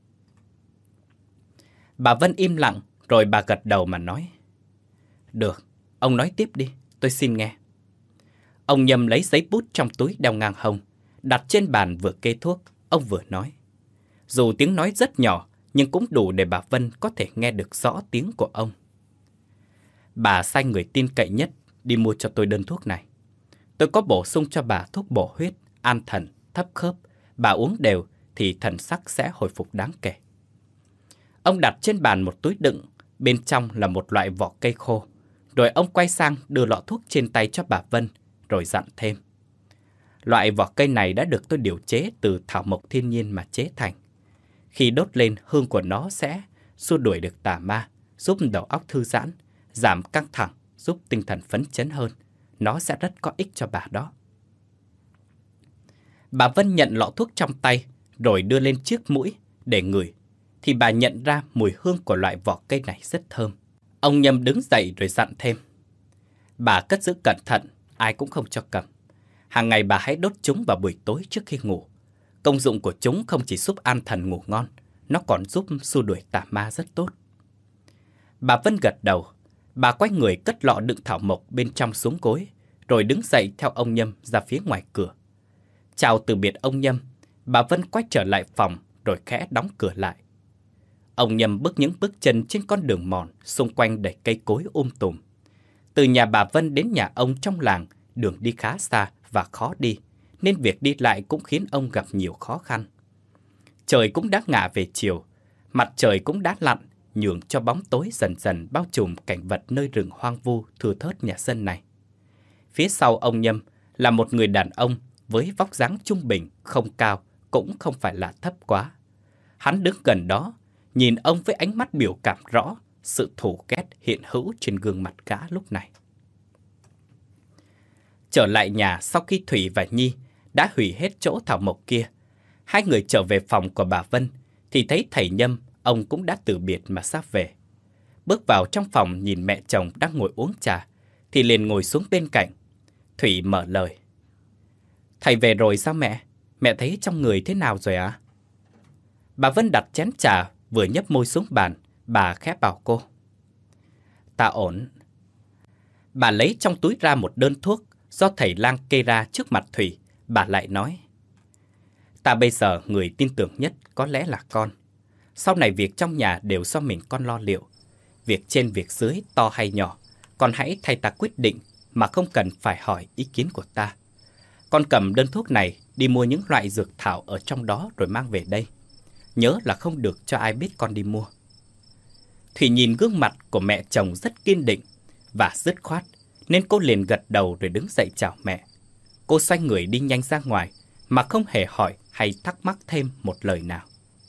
Bà Vân im lặng, rồi bà gật đầu mà nói: Được, ông nói tiếp đi, tôi xin nghe. Ông Nhâm lấy giấy bút trong túi đeo ngang hông, đặt trên bàn vừa kê thuốc, ông vừa nói. Dù tiếng nói rất nhỏ, nhưng cũng đủ để bà Vân có thể nghe được rõ tiếng của ông. Bà sai người tin cậy nhất đi mua cho tôi đơn thuốc này. Tôi có bổ sung cho bà thuốc bổ huyết, an thần, thấp khớp. Bà uống đều thì thần sắc sẽ hồi phục đáng kể. Ông đặt trên bàn một túi đựng, bên trong là một loại vỏ cây khô. Rồi ông quay sang đưa lọ thuốc trên tay cho bà Vân, rồi dặn thêm. Loại vỏ cây này đã được tôi điều chế từ thảo mộc thiên nhiên mà chế thành. Khi đốt lên, hương của nó sẽ xua đuổi được tà ma, giúp đầu óc thư giãn, giảm căng thẳng, giúp tinh thần phấn chấn hơn. Nó sẽ rất có ích cho bà đó. Bà Vân nhận lọ thuốc trong tay, rồi đưa lên chiếc mũi để ngửi. Thì bà nhận ra mùi hương của loại vỏ cây này rất thơm. Ông Nhâm đứng dậy rồi dặn thêm. Bà cất giữ cẩn thận, ai cũng không cho cầm. Hàng ngày bà hãy đốt chúng vào buổi tối trước khi ngủ. Công dụng của chúng không chỉ giúp an thần ngủ ngon, nó còn giúp xua đuổi tà ma rất tốt. Bà Vân gật đầu. Bà quay người cất lọ đựng thảo mộc bên trong xuống gối, rồi đứng dậy theo ông Nhâm ra phía ngoài cửa. Chào từ biệt ông Nhâm, bà Vân quay trở lại phòng rồi khẽ đóng cửa lại. Ông Nhâm bước những bước chân trên con đường mòn, xung quanh đầy cây cối um tùm. Từ nhà bà Vân đến nhà ông trong làng, đường đi khá xa và khó đi, nên việc đi lại cũng khiến ông gặp nhiều khó khăn. Trời cũng đã ngả về chiều, mặt trời cũng đã lặn, nhường cho bóng tối dần dần bao trùm cảnh vật nơi rừng hoang vu thưa thớt nhà dân này. Phía sau ông Nhâm là một người đàn ông với vóc dáng trung bình, không cao, cũng không phải là thấp quá. Hắn đứng gần đó, nhìn ông với ánh mắt biểu cảm rõ, sự thù ghét hiện hữu trên gương mặt gã lúc này. Trở lại nhà sau khi Thủy và Nhi đã hủy hết chỗ thảo mộc kia, hai người trở về phòng của bà Vân thì thấy thầy Nhâm, ông cũng đã từ biệt mà sắp về. Bước vào trong phòng nhìn mẹ chồng đang ngồi uống trà, thì liền ngồi xuống bên cạnh. Thủy mở lời. Thầy về rồi sao mẹ? Mẹ thấy trong người thế nào rồi ạ? Bà Vân đặt chén trà, vừa nhấp môi xuống bàn, bà khẽ bảo cô. Ta ổn. Bà lấy trong túi ra một đơn thuốc do thầy lang kê ra trước mặt Thủy, bà lại nói. Ta bây giờ người tin tưởng nhất có lẽ là con. Sau này việc trong nhà đều do mình con lo liệu. Việc trên việc dưới, to hay nhỏ, con hãy thay ta quyết định mà không cần phải hỏi ý kiến của ta. Con cầm đơn thuốc này đi mua những loại dược thảo ở trong đó rồi mang về đây. Nhớ là không được cho ai biết con đi mua. Thủy nhìn gương mặt của mẹ chồng rất kiên định và dứt khoát, nên cô liền gật đầu rồi đứng dậy chào mẹ. Cô xoay người đi nhanh ra ngoài mà không hề hỏi hay thắc mắc thêm một lời nào.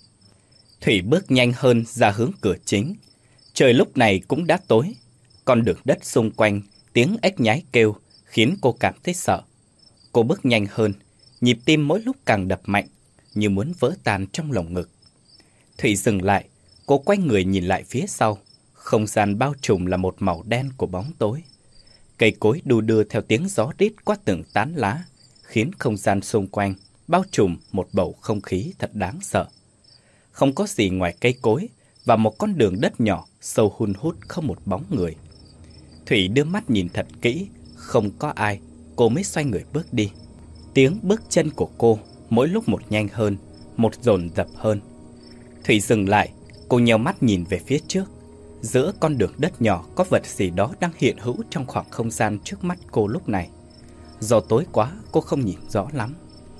Thủy bước nhanh hơn ra hướng cửa chính. Trời lúc này cũng đã tối. Con đường đất xung quanh, tiếng ếch nhái kêu khiến cô cảm thấy sợ. Cô bước nhanh hơn, nhịp tim mỗi lúc càng đập mạnh, như muốn vỡ tan trong lồng ngực. Thủy dừng lại, cô quay người nhìn lại phía sau. Không gian bao trùm là một màu đen của bóng tối. Cây cối đu đưa theo tiếng gió rít qua từng tán lá, khiến không gian xung quanh bao trùm một bầu không khí thật đáng sợ. Không có gì ngoài cây cối và một con đường đất nhỏ sâu hun hút không một bóng người. Thủy đưa mắt nhìn thật kỹ, không có ai, cô mới xoay người bước đi. Tiếng bước chân của cô mỗi lúc một nhanh hơn, một dồn dập hơn. Thủy dừng lại, cô nheo mắt nhìn về phía trước. Giữa con đường đất nhỏ có vật gì đó đang hiện hữu trong khoảng không gian trước mắt cô lúc này. Do tối quá cô không nhìn rõ lắm.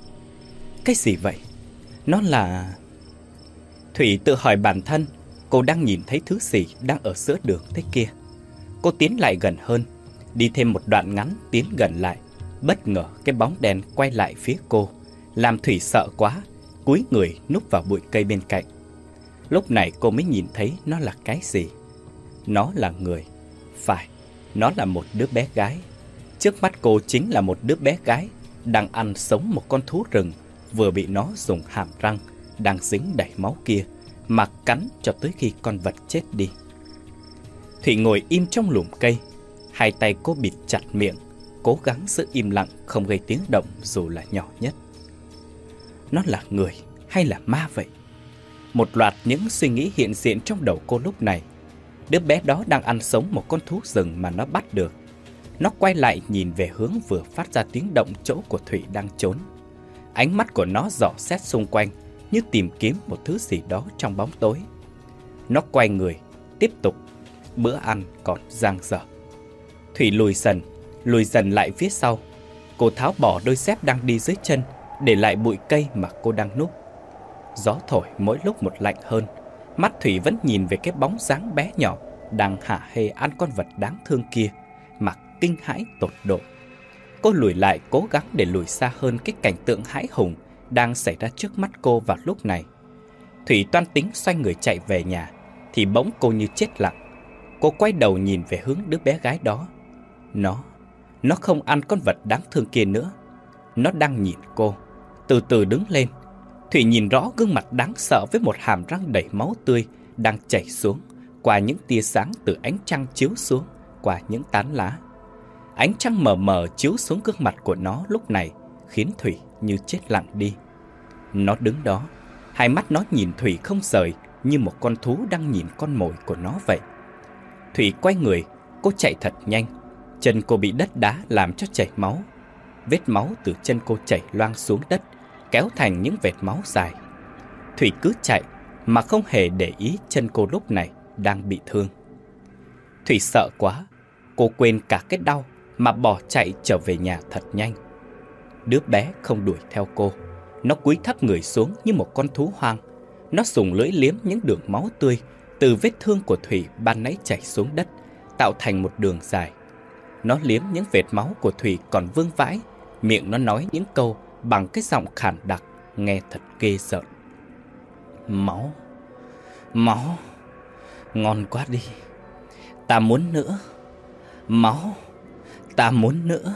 Cái gì vậy? Nó là... Thủy tự hỏi bản thân, cô đang nhìn thấy thứ gì đang ở giữa đường thế kia. Cô tiến lại gần hơn, đi thêm một đoạn ngắn tiến gần lại. Bất ngờ cái bóng đen quay lại phía cô, làm Thủy sợ quá, cúi người núp vào bụi cây bên cạnh. Lúc này cô mới nhìn thấy nó là cái gì. Nó là người. Phải, nó là một đứa bé gái. Trước mắt cô chính là một đứa bé gái đang ăn sống một con thú rừng vừa bị nó dùng hàm răng đang dính đầy máu kia mà cắn cho tới khi con vật chết đi. Thủy ngồi im trong lùm cây, hai tay cô bịt chặt miệng, cố gắng giữ im lặng không gây tiếng động dù là nhỏ nhất. Nó là người hay là ma vậy? Một loạt những suy nghĩ hiện diện trong đầu cô lúc này. Đứa bé đó đang ăn sống một con thú rừng mà nó bắt được. Nó quay lại nhìn về hướng vừa phát ra tiếng động chỗ của Thủy đang trốn. Ánh mắt của nó dò xét xung quanh như tìm kiếm một thứ gì đó trong bóng tối. Nó quay người, tiếp tục. Bữa ăn còn dang dở. Thủy lùi dần, lùi dần lại phía sau. Cô Cô tháo bỏ đôi dép đang đi dưới chân, để lại bụi cây mà cô đang núp. Gió thổi mỗi lúc một lạnh hơn. Mắt Thủy vẫn nhìn về cái bóng dáng bé nhỏ đang hả hê ăn con vật đáng thương kia mà kinh hãi tột độ. Cô lùi lại, cố gắng để lùi xa hơn cái cảnh tượng hãi hùng đang xảy ra trước mắt cô vào lúc này. Thủy toan tính xoay người chạy về nhà, thì bỗng cô như chết lặng. Cô quay đầu nhìn về hướng đứa bé gái đó. Nó, nó không ăn con vật đáng thương kia nữa. Nó đang nhìn cô, từ từ đứng lên. Thủy nhìn rõ gương mặt đáng sợ với một hàm răng đầy máu tươi đang chảy xuống qua những tia sáng từ ánh trăng chiếu xuống qua những tán lá. Ánh trăng mờ mờ chiếu xuống gương mặt của nó lúc này khiến Thủy như chết lặng đi. Nó đứng đó, hai mắt nó nhìn Thủy không rời, như một con thú đang nhìn con mồi của nó vậy. Thủy quay người, cô chạy thật nhanh. Chân cô bị đất đá làm cho chảy máu. Vết máu từ chân cô chảy loang xuống đất, kéo thành những vệt máu dài. Thủy cứ chạy mà không hề để ý chân cô lúc này đang bị thương. Thủy sợ quá, cô quên cả cái đau mà bỏ chạy trở về nhà thật nhanh. Đứa bé không đuổi theo cô. Nó cúi thấp người xuống như một con thú hoang. Nó dùng lưỡi liếm những đường máu tươi từ vết thương của Thủy ban nãy chảy xuống đất, tạo thành một đường dài. Nó liếm những vệt máu của Thủy còn vương vãi. Miệng nó nói những câu bằng cái giọng khàn đặc, nghe thật ghê sợ. Máu, máu, ngon quá đi. Ta muốn nữa. Máu, ta muốn nữa.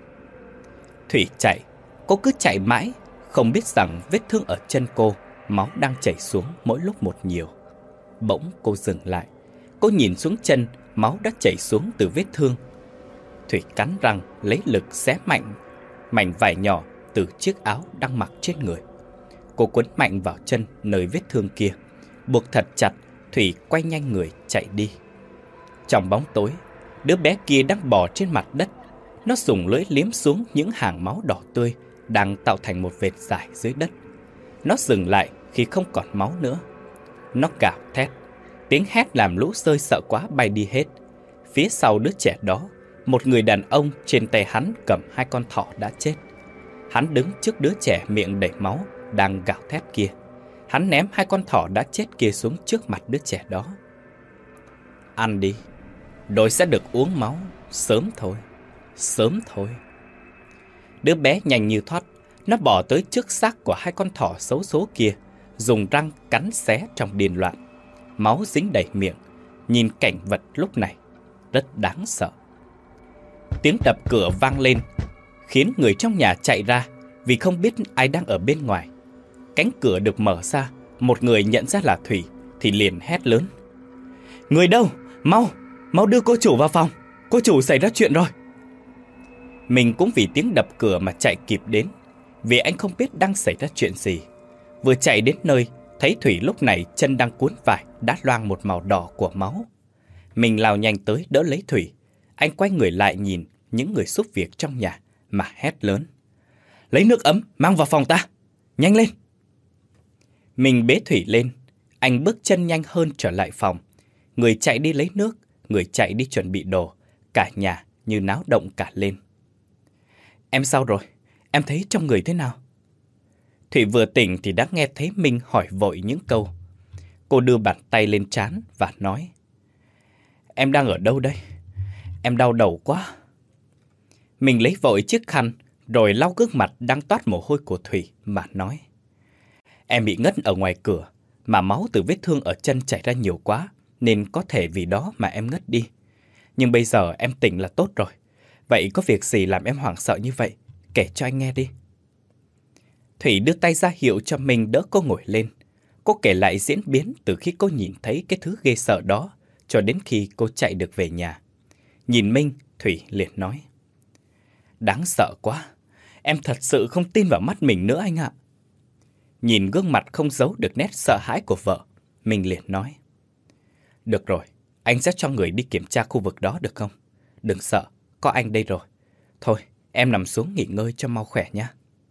Thủy chạy, cô cứ chạy mãi, không biết rằng vết thương ở chân cô, máu đang chảy xuống mỗi lúc một nhiều. Bỗng cô dừng lại. Cô nhìn xuống chân, máu đã chảy xuống từ vết thương. Thủy cắn răng lấy lực xé mạnh mảnh vải nhỏ từ chiếc áo đang mặc trên người. Cô quấn mạnh vào chân nơi vết thương kia, buộc thật chặt. Thủy quay nhanh người chạy đi. Trong bóng tối, đứa bé kia đang bò trên mặt đất. Nó dùng lưỡi liếm xuống những hàng máu đỏ tươi đang tạo thành một vệt dài dưới đất. Nó dừng lại khi không còn máu nữa. Nó gào thét, tiếng hét làm lũ rơi sợ quá bay đi hết. Phía sau đứa trẻ đó, một người đàn ông trên tay hắn cầm hai con thỏ đã chết. Hắn đứng trước đứa trẻ miệng đầy máu đang gào thét kia. Hắn ném hai con thỏ đã chết kia xuống trước mặt đứa trẻ đó. Ăn đi, rồi sẽ được uống máu. Sớm thôi, sớm thôi. Đứa bé nhanh như thoát. Nó bò tới trước xác của hai con thỏ xấu số kia, dùng răng cắn xé trong điên loạn. Máu dính đầy miệng. Nhìn cảnh vật lúc này rất đáng sợ. Tiếng đập cửa vang lên, khiến người trong nhà chạy ra vì không biết ai đang ở bên ngoài. Cánh cửa được mở ra, một người nhận ra là Thủy thì liền hét lớn. Người đâu? Mau, mau đưa cô chủ vào phòng. Cô chủ xảy ra chuyện rồi. Mình cũng vì tiếng đập cửa mà chạy kịp đến, vì anh không biết đang xảy ra chuyện gì. Vừa chạy đến nơi, thấy Thủy lúc này chân đang cuốn vải đã loang một màu đỏ của máu. Mình lao nhanh tới đỡ lấy Thủy. Anh quay người lại nhìn những người giúp việc trong nhà mà hét lớn. Lấy nước ấm mang vào phòng ta, nhanh lên. Mình bế Thủy lên. Anh bước chân nhanh hơn trở lại phòng. Người chạy đi lấy nước, người chạy đi chuẩn bị đồ. Cả nhà như náo động cả lên. Em sao rồi? Em thấy trong người thế nào? Thủy vừa tỉnh thì đã nghe thấy Minh hỏi vội những câu. Cô đưa bàn tay lên trán và nói. Em đang ở đâu đây? Em đau đầu quá. Mình lấy vội chiếc khăn rồi lau gương mặt đang toát mồ hôi của Thủy mà nói. Em bị ngất ở ngoài cửa, mà máu từ vết thương ở chân chảy ra nhiều quá, nên có thể vì đó mà em ngất đi. Nhưng bây giờ em tỉnh là tốt rồi. Vậy có việc gì làm em hoảng sợ như vậy? Kể cho anh nghe đi. Thủy đưa tay ra hiệu cho mình đỡ cô ngồi lên. Cô kể lại diễn biến từ khi cô nhìn thấy cái thứ ghê sợ đó cho đến khi cô chạy được về nhà. Nhìn Minh, Thủy liền nói. Đáng sợ quá. Em thật sự không tin vào mắt mình nữa anh ạ. Nhìn gương mặt không giấu được nét sợ hãi của vợ, Minh liền nói. Được rồi, anh sẽ cho người đi kiểm tra khu vực đó được không? Đừng sợ, có anh đây rồi. Thôi, em nằm xuống nghỉ ngơi cho mau khỏe nhé.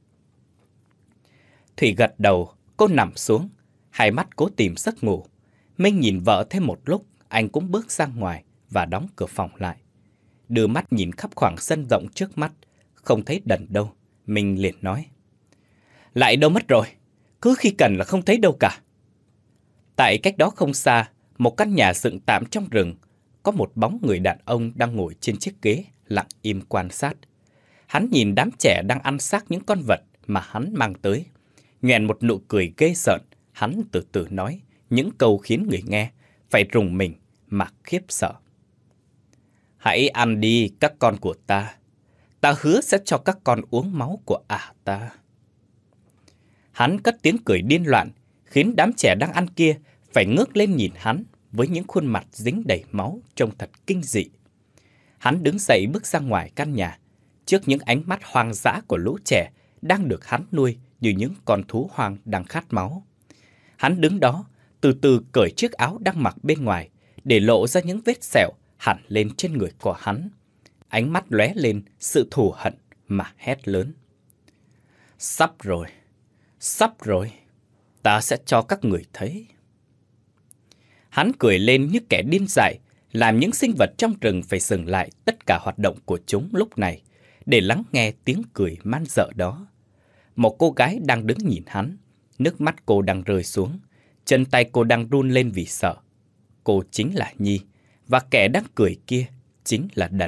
Thủy gật đầu, cô nằm xuống, hai mắt cố tìm giấc ngủ. Minh nhìn vợ thêm một lúc, anh cũng bước ra ngoài và đóng cửa phòng lại. Đưa mắt nhìn khắp khoảng sân rộng trước mắt, không thấy Đần đâu. Minh liền nói: Lại đâu mất rồi, cứ khi cần là không thấy đâu cả. Tại cách đó không xa, một căn nhà dựng tạm trong rừng, có một bóng người đàn ông đang ngồi trên chiếc ghế, lặng im quan sát. Hắn nhìn đám trẻ đang ăn xác những con vật mà hắn mang tới. Nhoẻn một nụ cười ghê rợn, hắn từ từ nói những câu khiến người nghe phải rùng mình mà khiếp sợ. Hãy ăn đi các con của ta. Ta hứa sẽ cho các con uống máu của ả ta. Hắn cất tiếng cười điên loạn, khiến đám trẻ đang ăn kia phải ngước lên nhìn hắn với những khuôn mặt dính đầy máu trông thật kinh dị. Hắn đứng dậy bước ra ngoài căn nhà, trước những ánh mắt hoang dã của lũ trẻ đang được hắn nuôi như những con thú hoang đang khát máu. Hắn đứng đó, từ từ cởi chiếc áo đang mặc bên ngoài, để lộ ra những vết sẹo hẳn lên trên người của hắn. Ánh mắt lóe lên sự thù hận mà hét lớn: Sắp rồi, sắp rồi, ta sẽ cho các người thấy. Hắn cười lên như kẻ điên dại, làm những sinh vật trong rừng phải dừng lại tất cả hoạt động của chúng lúc này, để lắng nghe tiếng cười man dợ đó. Một cô gái đang đứng nhìn hắn, nước mắt cô đang rơi xuống, chân tay cô đang run lên vì sợ. Cô chính là Nhi, và kẻ đang cười kia chính là Đần.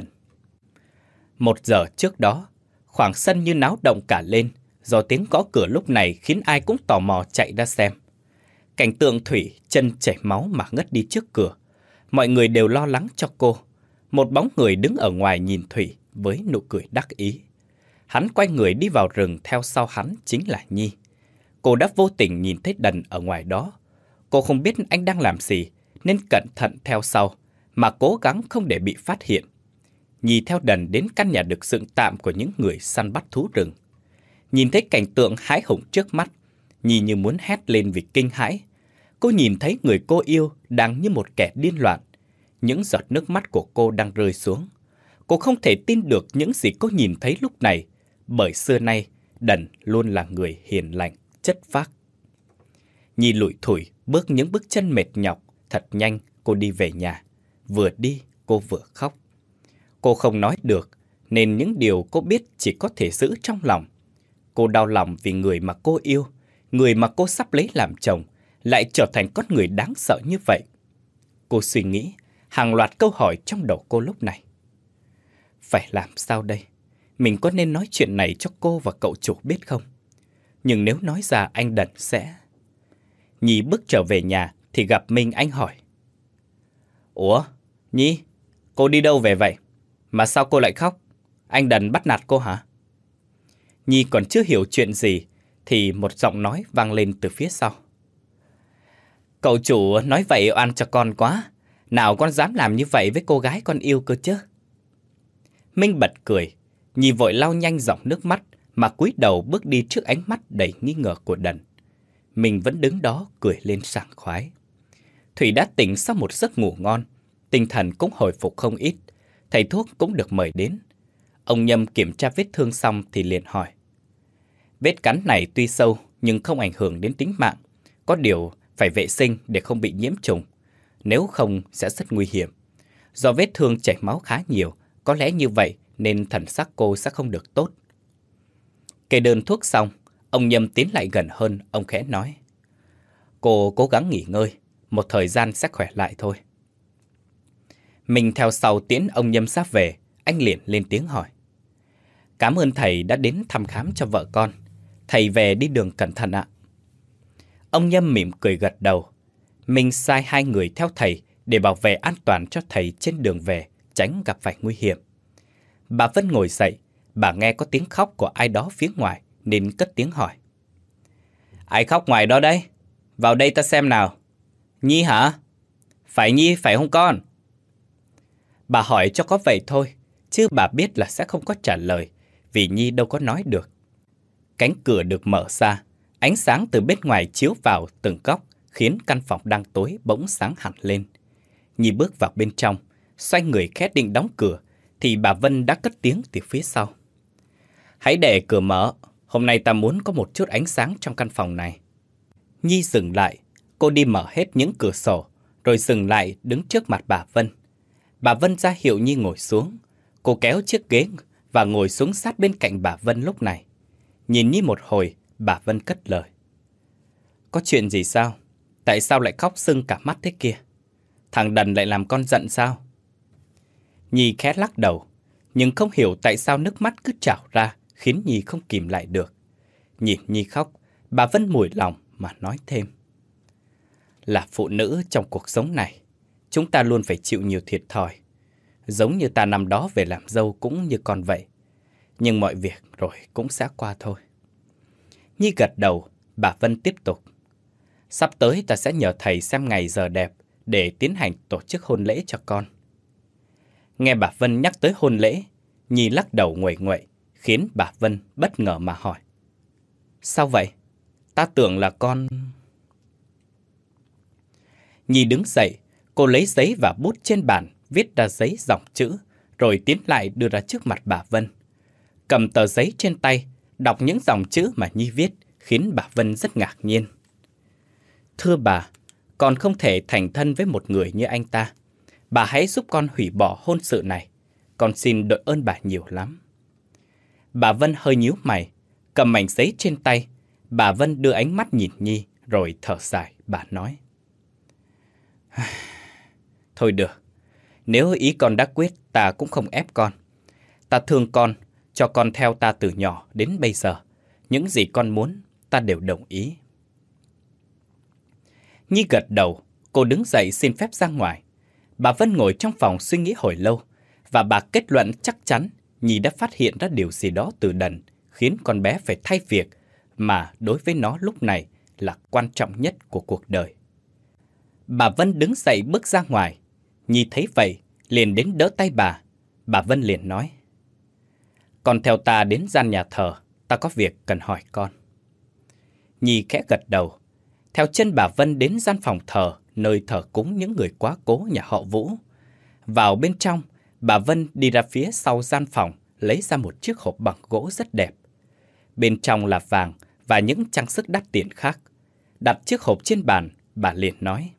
Một giờ trước đó, khoảng sân như náo động cả lên, do tiếng gõ cửa lúc này khiến ai cũng tò mò chạy ra xem. Cảnh tượng Thủy chân chảy máu mà ngất đi trước cửa. Mọi người đều lo lắng cho cô. Một bóng người đứng ở ngoài nhìn Thủy với nụ cười đắc ý. Hắn quay người đi vào rừng, theo sau hắn chính là Nhi. Cô đã vô tình nhìn thấy Đần ở ngoài đó. Cô không biết anh đang làm gì, nên cẩn thận theo sau, mà cố gắng không để bị phát hiện. Nhi theo Đần đến căn nhà được dựng tạm của những người săn bắt thú rừng. Nhìn thấy cảnh tượng hãi hùng trước mắt, Nhi như muốn hét lên vì kinh hãi. Cô nhìn thấy người cô yêu đang như một kẻ điên loạn. Những giọt nước mắt của cô đang rơi xuống. Cô không thể tin được những gì cô nhìn thấy lúc này, bởi xưa nay Đần luôn là người hiền lành, chất phác. Nhi lủi thủi bước những bước chân mệt nhọc, thật nhanh cô đi về nhà. Vừa đi cô vừa khóc. Cô không nói được, nên những điều cô biết chỉ có thể giữ trong lòng. Cô đau lòng vì người mà cô yêu, người mà cô sắp lấy làm chồng, lại trở thành con người đáng sợ như vậy. Cô suy nghĩ hàng loạt câu hỏi trong đầu cô lúc này. Phải làm sao đây? Mình có nên nói chuyện này cho cô và cậu chủ biết không? Nhưng nếu nói ra anh Đần sẽ... Nhi bước trở về nhà thì gặp Minh. Anh hỏi: Ủa, Nhi, cô đi đâu về vậy? Mà sao cô lại khóc? Anh Đần bắt nạt cô hả? Nhi còn chưa hiểu chuyện gì thì một giọng nói vang lên từ phía sau. Cậu chủ nói vậy oan cho con quá. Nào con dám làm như vậy với cô gái con yêu cơ chứ? Minh bật cười. Nhi vội lau nhanh dòng nước mắt mà cúi đầu bước đi trước ánh mắt đầy nghi ngờ của Đần. Mình vẫn đứng đó cười lên sảng khoái. Thủy đã tỉnh sau một giấc ngủ ngon, tinh thần cũng hồi phục không ít. Thầy thuốc cũng được mời đến. Ông Nhâm kiểm tra vết thương xong thì liền hỏi: Vết cắn này tuy sâu nhưng không ảnh hưởng đến tính mạng. Có điều phải vệ sinh để không bị nhiễm trùng, nếu không sẽ rất nguy hiểm. Do vết thương chảy máu khá nhiều, có lẽ như vậy nên thần sắc cô sẽ không được tốt. Kê đơn thuốc xong, ông Nhâm tiến lại gần hơn, ông khẽ nói: Cô cố gắng nghỉ ngơi, một thời gian sẽ khỏe lại thôi. Mình theo sau tiễn ông Nhâm sắp về, anh liền lên tiếng hỏi: Cảm ơn thầy đã đến thăm khám cho vợ con. Thầy về đi đường cẩn thận ạ. Ông Nhâm mỉm cười gật đầu. Mình sai hai người theo thầy để bảo vệ an toàn cho thầy trên đường về, tránh gặp phải nguy hiểm. Bà Vân ngồi dậy, bà nghe có tiếng khóc của ai đó phía ngoài nên cất tiếng hỏi: Ai khóc ngoài đó đấy? Vào đây ta xem nào. Nhi hả? Phải Nhi phải không con? Bà hỏi cho có vậy thôi, chứ bà biết là sẽ không có trả lời, vì Nhi đâu có nói được. Cánh cửa được mở ra, ánh sáng từ bên ngoài chiếu vào từng góc, khiến căn phòng đang tối bỗng sáng hẳn lên. Nhi bước vào bên trong, xoay người khẽ định đóng cửa, thì bà Vân đã cất tiếng từ phía sau: Hãy để cửa mở, hôm nay ta muốn có một chút ánh sáng trong căn phòng này. Nhi dừng lại, cô đi mở hết những cửa sổ, rồi dừng lại đứng trước mặt bà Vân. Bà Vân ra hiệu Nhi ngồi xuống. Cô kéo chiếc ghế và ngồi xuống sát bên cạnh bà Vân lúc này. Nhìn Nhi một hồi, bà Vân cất lời. Có chuyện gì sao? Tại sao lại khóc sưng cả mắt thế kia? Thằng Đần lại làm con giận sao? Nhi khẽ lắc đầu, nhưng không hiểu tại sao nước mắt cứ trào ra, khiến Nhi không kìm lại được. Nhìn Nhi khóc, bà Vân mùi lòng mà nói thêm. Là phụ nữ trong cuộc sống này, chúng ta luôn phải chịu nhiều thiệt thòi. Giống như ta năm đó về làm dâu cũng như con vậy. Nhưng mọi việc rồi cũng sẽ qua thôi. Nhi gật đầu, bà Vân tiếp tục. Sắp tới ta sẽ nhờ thầy xem ngày giờ đẹp để tiến hành tổ chức hôn lễ cho con. Nghe bà Vân nhắc tới hôn lễ, Nhi lắc đầu nguậy nguậy, khiến bà Vân bất ngờ mà hỏi. Sao vậy? Ta tưởng là con... Nhi đứng dậy, cô lấy giấy và bút trên bàn, viết ra giấy dòng chữ, rồi tiến lại đưa ra trước mặt bà Vân. Cầm tờ giấy trên tay, đọc những dòng chữ mà Nhi viết, khiến bà Vân rất ngạc nhiên. Thưa bà, con không thể thành thân với một người như anh ta. Bà hãy giúp con hủy bỏ hôn sự này. Con xin đội ơn bà nhiều lắm. Bà Vân hơi nhíu mày, cầm mảnh giấy trên tay. Bà Vân đưa ánh mắt nhìn Nhi, rồi thở dài, bà nói. Thôi được, nếu ý con đã quyết, ta cũng không ép con. Ta thương con, cho con theo ta từ nhỏ đến bây giờ. Những gì con muốn, ta đều đồng ý. Nhi gật đầu, cô đứng dậy xin phép ra ngoài. Bà Vân ngồi trong phòng suy nghĩ hồi lâu, và bà kết luận chắc chắn Nhi đã phát hiện ra điều gì đó từ Đần, khiến con bé phải thay việc mà đối với nó lúc này là quan trọng nhất của cuộc đời. Bà Vân đứng dậy bước ra ngoài. Nhi thấy vậy, liền đến đỡ tay bà. Bà Vân liền nói. Con theo ta đến gian nhà thờ, ta có việc cần hỏi con. Nhi khẽ gật đầu. Theo chân bà Vân đến gian phòng thờ, nơi thờ cúng những người quá cố nhà họ Vũ. Vào bên trong, bà Vân đi ra phía sau gian phòng, lấy ra một chiếc hộp bằng gỗ rất đẹp. Bên trong là vàng và những trang sức đắt tiền khác. Đặt chiếc hộp trên bàn, bà liền nói.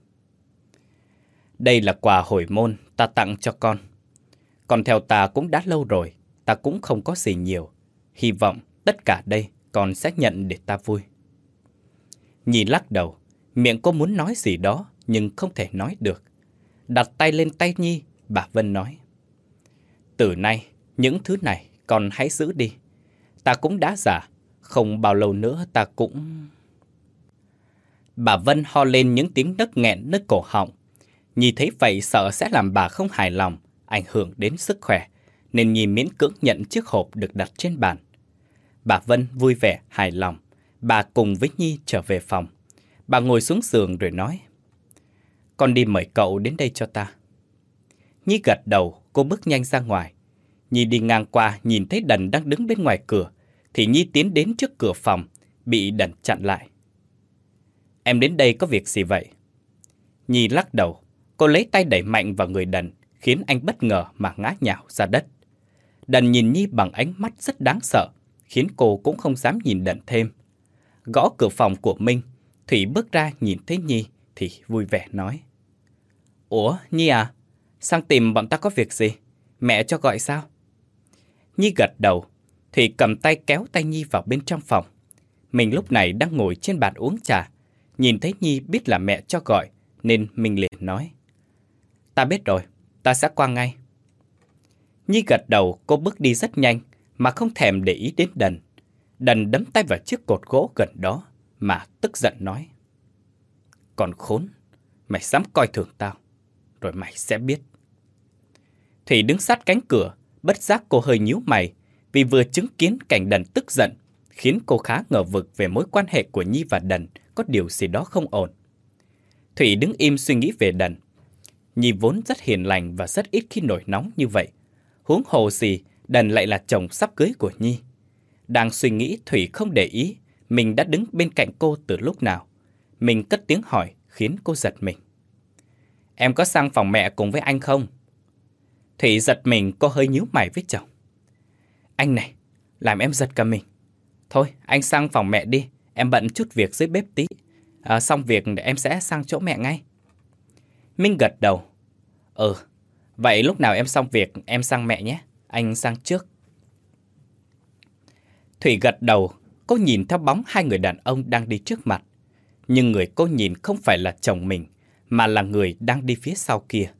Đây là quà hồi môn ta tặng cho con. Con theo ta cũng đã lâu rồi, ta cũng không có gì nhiều. Hy vọng tất cả đây con sẽ nhận để ta vui. Nhi lắc đầu, miệng cô muốn nói gì đó nhưng không thể nói được. Đặt tay lên tay Nhi, bà Vân nói. Từ nay, những thứ này con hãy giữ đi. Ta cũng đã già, không bao lâu nữa ta cũng... Bà Vân ho lên những tiếng nấc nghẹn nơi cổ họng. Nhi thấy vậy sợ sẽ làm bà không hài lòng, ảnh hưởng đến sức khỏe, nên Nhi miễn cưỡng nhận chiếc hộp được đặt trên bàn. Bà Vân vui vẻ, hài lòng. Bà cùng với Nhi trở về phòng. Bà ngồi xuống giường rồi nói. Con đi mời cậu đến đây cho ta. Nhi gật đầu, cô bước nhanh ra ngoài. Nhi đi ngang qua nhìn thấy Đần đang đứng bên ngoài cửa, thì Nhi tiến đến trước cửa phòng, bị Đần chặn lại. Em đến đây có việc gì vậy? Nhi lắc đầu, cô lấy tay đẩy mạnh vào người Đần, khiến anh bất ngờ mà ngã nhào ra đất. Đần nhìn Nhi bằng ánh mắt rất đáng sợ, khiến cô cũng không dám nhìn Đần thêm. Gõ cửa phòng của Minh, Thủy bước ra nhìn thấy Nhi thì vui vẻ nói. Ủa, Nhi à? Sang tìm bọn ta có việc gì? Mẹ cho gọi sao? Nhi gật đầu. Thủy cầm tay kéo tay Nhi vào bên trong phòng. Mình lúc này đang ngồi trên bàn uống trà. Nhìn thấy Nhi biết là mẹ cho gọi, nên mình liền nói. Ta biết rồi, ta sẽ qua ngay. Nhi gật đầu, cô bước đi rất nhanh, mà không thèm để ý đến Đần. Đần đấm tay vào chiếc cột gỗ gần đó, mà tức giận nói. Còn khốn, mày dám coi thường tao, rồi mày sẽ biết. Thủy đứng sát cánh cửa, bất giác cô hơi nhíu mày, vì vừa chứng kiến cảnh Đần tức giận, khiến cô khá ngờ vực về mối quan hệ của Nhi và Đần có điều gì đó không ổn. Thủy đứng im suy nghĩ về Đần. Nhi vốn rất hiền lành và rất ít khi nổi nóng như vậy. Huống hồ gì, Đần lại là chồng sắp cưới của Nhi. Đang suy nghĩ, Thủy không để ý mình đã đứng bên cạnh cô từ lúc nào. Mình cất tiếng hỏi khiến cô giật mình. Em có sang phòng mẹ cùng với anh không? Thủy giật mình, cô hơi nhíu mày với chồng. Anh này, làm em giật cả mình. Thôi, anh sang phòng mẹ đi, em bận chút việc dưới bếp tí. À, xong việc để em sẽ sang chỗ mẹ ngay. Minh gật đầu. Ừ, vậy lúc nào em xong việc em sang mẹ nhé, anh sang trước. Thủy gật đầu, cô nhìn theo bóng hai người đàn ông đang đi trước mặt. Nhưng người cô nhìn không phải là chồng mình, mà là người đang đi phía sau kia.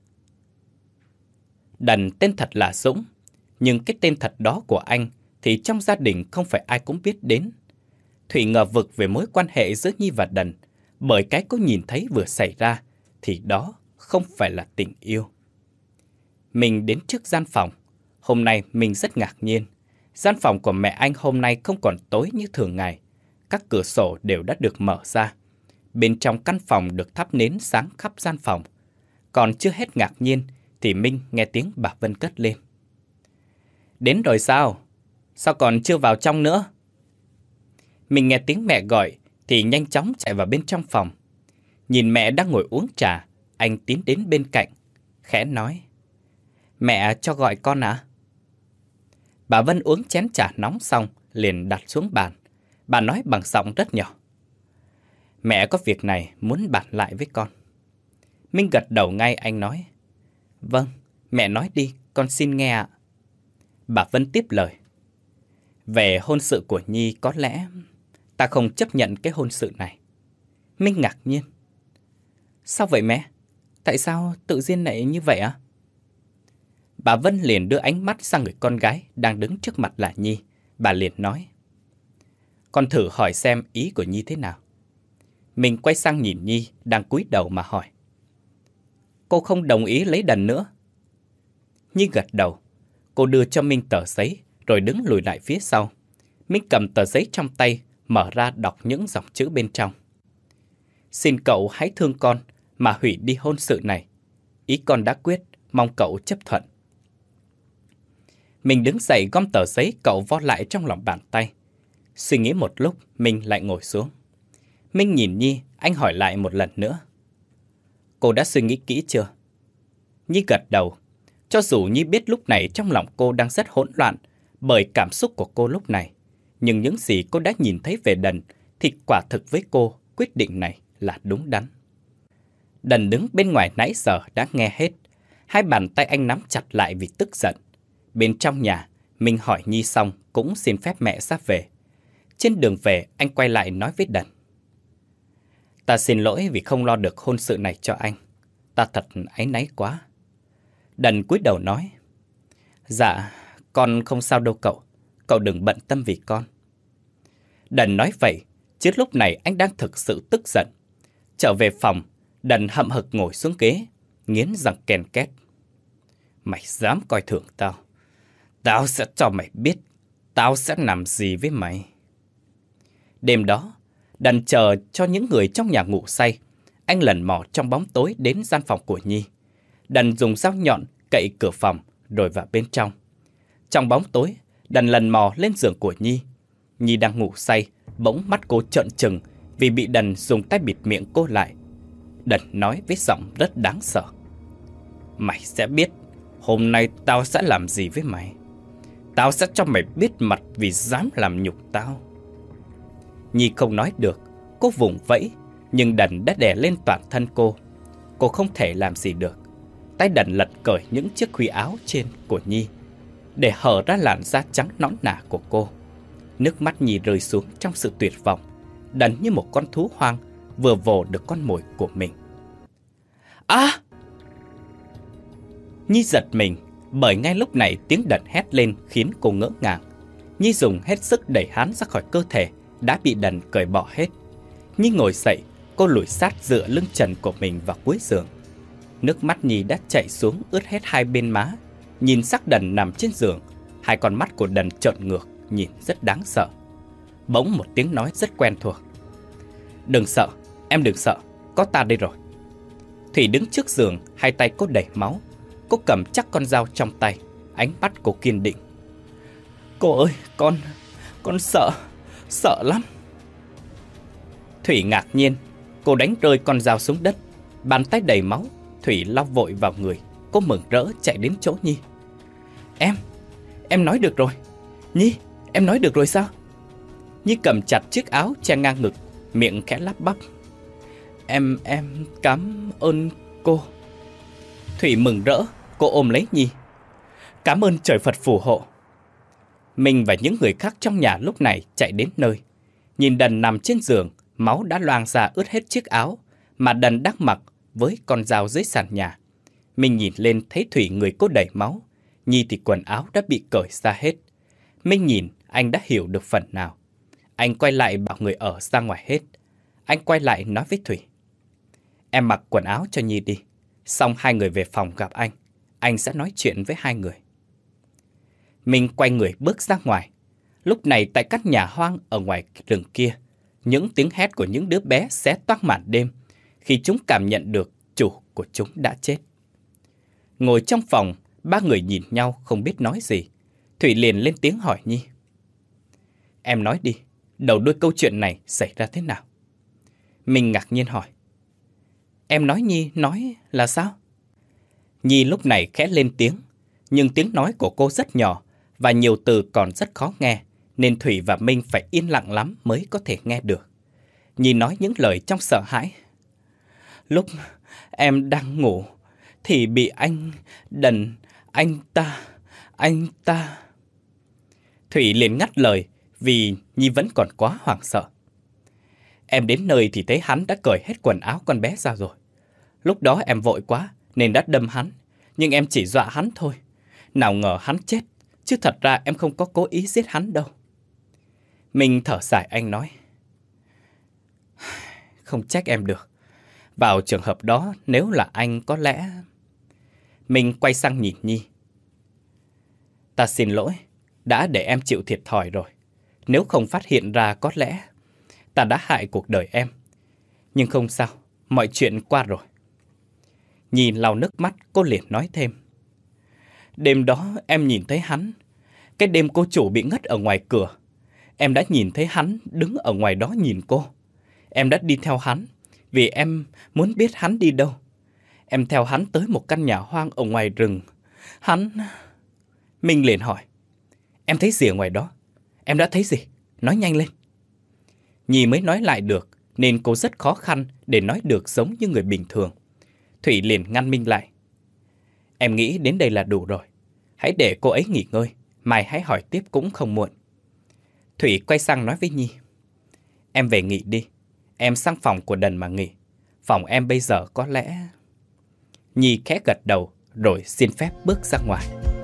Đần tên thật là Dũng, nhưng cái tên thật đó của anh thì trong gia đình không phải ai cũng biết đến. Thủy ngờ vực về mối quan hệ giữa Nhi và Đần, bởi cái cô nhìn thấy vừa xảy ra thì đó không phải là tình yêu. Mình đến trước gian phòng. Hôm nay mình rất ngạc nhiên. Gian phòng của mẹ anh hôm nay không còn tối như thường ngày. Các cửa sổ đều đã được mở ra. Bên trong căn phòng được thắp nến sáng khắp gian phòng. Còn chưa hết ngạc nhiên thì Minh nghe tiếng bà Vân cất lên. Đến rồi sao? Sao còn chưa vào trong nữa? Mình nghe tiếng mẹ gọi thì nhanh chóng chạy vào bên trong phòng. Nhìn mẹ đang ngồi uống trà, anh tiến đến bên cạnh, khẽ nói: Mẹ cho gọi con ạ? À? Bà Vân uống chén trà nóng xong liền đặt xuống bàn. Bà nói bằng giọng rất nhỏ: Mẹ có việc này muốn bàn lại với con. Minh gật đầu ngay, anh nói: Vâng, mẹ nói đi, con xin nghe ạ. Bà Vân tiếp lời: Về hôn sự của Nhi có lẽ ta không chấp nhận cái hôn sự này. Minh ngạc nhiên: Sao vậy mẹ? Tại sao tự nhiên lại như vậy ạ? À? Bà Vân liền đưa ánh mắt sang người con gái đang đứng trước mặt là Nhi. Bà liền nói: Con thử hỏi xem ý của Nhi thế nào. Mình quay sang nhìn Nhi đang cúi đầu mà hỏi: Cô không đồng ý lấy Đần nữa? Nhi gật đầu. Cô đưa cho Minh tờ giấy rồi đứng lùi lại phía sau. Minh cầm tờ giấy trong tay, mở ra đọc những dòng chữ bên trong. Xin cậu hãy thương con mà hủy đi hôn sự này. Ý con đã quyết, mong cậu chấp thuận. Mình đứng dậy gom tờ giấy cậu vo lại trong lòng bàn tay. Suy nghĩ một lúc, Minh lại ngồi xuống. Minh nhìn Nhi, anh hỏi lại một lần nữa: Cô đã suy nghĩ kỹ chưa? Nhi gật đầu. Cho dù Nhi biết lúc này trong lòng cô đang rất hỗn loạn bởi cảm xúc của cô lúc này, nhưng những gì cô đã nhìn thấy về Đần thì quả thực với cô quyết định này là đúng đắn. Đần đứng bên ngoài nãy giờ đã nghe hết. Hai bàn tay anh nắm chặt lại vì tức giận. Bên trong nhà, Minh hỏi Nhi xong cũng xin phép mẹ ra về. Trên đường về, anh quay lại nói với Đần: Ta xin lỗi vì không lo được hôn sự này cho anh. Ta thật áy náy quá. Đần cúi đầu nói: Dạ, con không sao đâu cậu. Cậu đừng bận tâm vì con. Đần nói vậy, chứ lúc này anh đang thực sự tức giận. Trở về phòng, Đần hậm hực ngồi xuống ghế, nghiến răng ken két: Mày dám coi thường tao, tao sẽ cho mày biết tao sẽ làm gì với mày. Đêm đó, Đần chờ cho những người trong nhà ngủ say. Anh lần mò trong bóng tối đến gian phòng của Nhi. Đần dùng dao nhọn cậy cửa phòng rồi vào bên trong. Trong bóng tối, Đần lần mò lên giường của Nhi. Nhi đang ngủ say, bỗng mắt cô trợn trừng vì bị Đần dùng tay bịt miệng cô lại. Đần nói với giọng rất đáng sợ: Mày sẽ biết hôm nay tao sẽ làm gì với mày. Tao sẽ cho mày biết mặt vì dám làm nhục tao. Nhi không nói được, cô vùng vẫy, nhưng Đần đã đè lên toàn thân cô. Cô không thể làm gì được. Tay Đần lật cởi những chiếc khuy áo trên của Nhi để hở ra làn da trắng nõn nà của cô. Nước mắt Nhi rơi xuống trong sự tuyệt vọng. Đần như một con thú hoang vừa vồ được con mồi của mình. À! Nhi giật mình, bởi ngay lúc này tiếng Đần hét lên khiến cô ngỡ ngàng. Nhi dùng hết sức đẩy hắn ra khỏi cơ thể đã bị Đần cởi bỏ hết. Nhi ngồi dậy, cô lùi sát dựa lưng trần của mình vào cuối giường. Nước mắt Nhi đã chảy xuống ướt hết hai bên má. Nhìn xác Đần nằm trên giường, hai con mắt của Đần trợn ngược, nhìn rất đáng sợ. Bỗng một tiếng nói rất quen thuộc: Đừng sợ, em đừng sợ, có ta đây rồi. Thủy đứng trước giường, hai tay cô đầy máu. Cô cầm chắc con dao trong tay, ánh mắt cô kiên định: Cô ơi, con, con sợ, sợ lắm. Thủy ngạc nhiên, cô đánh rơi con dao xuống đất. Bàn tay đầy máu, Thủy lau vội vào người. Cô mừng rỡ chạy đến chỗ Nhi. Em, em nói được rồi. Nhi, em nói được rồi sao? Nhi cầm chặt chiếc áo che ngang ngực, miệng khẽ lắp bắp: Em, em cảm ơn cô. Thủy mừng rỡ, cô ôm lấy Nhi: Cảm ơn trời Phật phù hộ. Mình và những người khác trong nhà lúc này chạy đến nơi. Nhìn Đần nằm trên giường, máu đã loang ra ướt hết chiếc áo mà Đần đang mặc với con dao dưới sàn nhà. Mình nhìn lên thấy Thủy người cô đầy máu, Nhi thì quần áo đã bị cởi ra hết. Minh nhìn, anh đã hiểu được phần nào. Anh quay lại bảo người ở ra ngoài hết. Anh quay lại nói với Thủy: em mặc quần áo cho Nhi đi, xong hai người về phòng gặp anh. Anh sẽ nói chuyện với hai người. Minh quay người bước ra ngoài. Lúc này tại căn nhà hoang ở ngoài rừng kia, những tiếng hét của những đứa bé xé toác màn đêm khi chúng cảm nhận được chủ của chúng đã chết. Ngồi trong phòng, ba người nhìn nhau không biết nói gì. Thủy liền lên tiếng hỏi Nhi: em nói đi, đầu đuôi câu chuyện này xảy ra thế nào? Mình ngạc nhiên hỏi: em nói Nhi nói là sao? Nhi lúc này khẽ lên tiếng, nhưng tiếng nói của cô rất nhỏ và nhiều từ còn rất khó nghe, nên Thủy và Minh phải yên lặng lắm mới có thể nghe được. Nhi nói những lời trong sợ hãi: lúc em đang ngủ thì bị anh Đần, anh ta, anh ta... Thủy liền ngắt lời vì Nhi vẫn còn quá hoảng sợ. Em đến nơi thì thấy hắn đã cởi hết quần áo con bé ra rồi. Lúc đó em vội quá nên đã đâm hắn, nhưng em chỉ dọa hắn thôi. Nào ngờ hắn chết, chứ thật ra em không có cố ý giết hắn đâu. Mình thở dài, anh nói: không trách em được. Vào trường hợp đó, nếu là anh có lẽ... Mình quay sang nhìn Nhi: ta xin lỗi, đã để em chịu thiệt thòi rồi. Nếu không phát hiện ra có lẽ ta đã hại cuộc đời em. Nhưng không sao, mọi chuyện qua rồi. Nhi lau nước mắt, cô liền nói thêm: đêm đó em nhìn thấy hắn. Cái đêm cô chủ bị ngất ở ngoài cửa, em đã nhìn thấy hắn đứng ở ngoài đó nhìn cô. Em đã đi theo hắn vì em muốn biết hắn đi đâu. Em theo hắn tới một căn nhà hoang ở ngoài rừng. Hắn... Minh liền hỏi: em thấy gì ở ngoài đó? Em đã thấy gì? Nói nhanh lên. Nhi mới nói lại được, nên cô rất khó khăn để nói được giống như người bình thường. Thủy liền ngăn Minh lại: em nghĩ đến đây là đủ rồi. Hãy để cô ấy nghỉ ngơi, mai hãy hỏi tiếp cũng không muộn. Thủy quay sang nói với Nhi: em về nghỉ đi. Em sang phòng của Đần mà nghỉ. Phòng em bây giờ có lẽ... Nhi khẽ gật đầu rồi xin phép bước ra ngoài.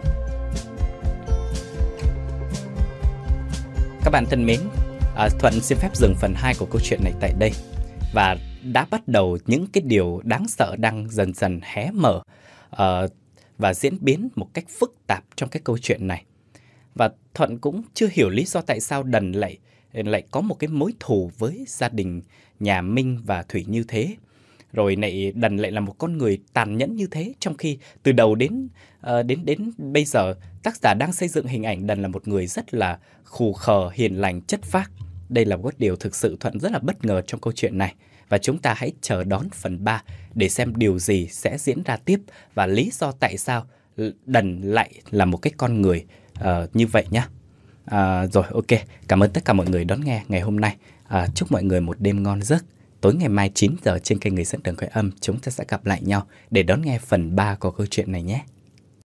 Các bạn thân mến, à, Thuận xin phép dừng phần hai của câu chuyện này tại đây. Và đã bắt đầu những cái điều đáng sợ đang dần dần hé mở uh, và diễn biến một cách phức tạp trong cái câu chuyện này. Và Thuận cũng chưa hiểu lý do tại sao Đần lại lại có một cái mối thù với gia đình nhà Minh và Thủy như thế. Rồi lại Đần lại là một con người tàn nhẫn như thế, trong khi từ đầu đến uh, đến đến bây giờ tác giả đang xây dựng hình ảnh Đần là một người rất là khù khờ, hiền lành, chất phác. Đây là một điều thực sự Thuận rất là bất ngờ trong câu chuyện này. Và chúng ta hãy chờ đón phần ba để xem điều gì sẽ diễn ra tiếp và lý do tại sao Đần lại là một cái con người uh, như vậy nhé. Uh, rồi ok, cảm ơn tất cả mọi người đón nghe ngày hôm nay. Uh, chúc mọi người một đêm ngon giấc. Tối ngày mai chín giờ trên kênh Người Dẫn Đường Cõi Âm, chúng ta sẽ gặp lại nhau để đón nghe phần ba của câu chuyện này nhé.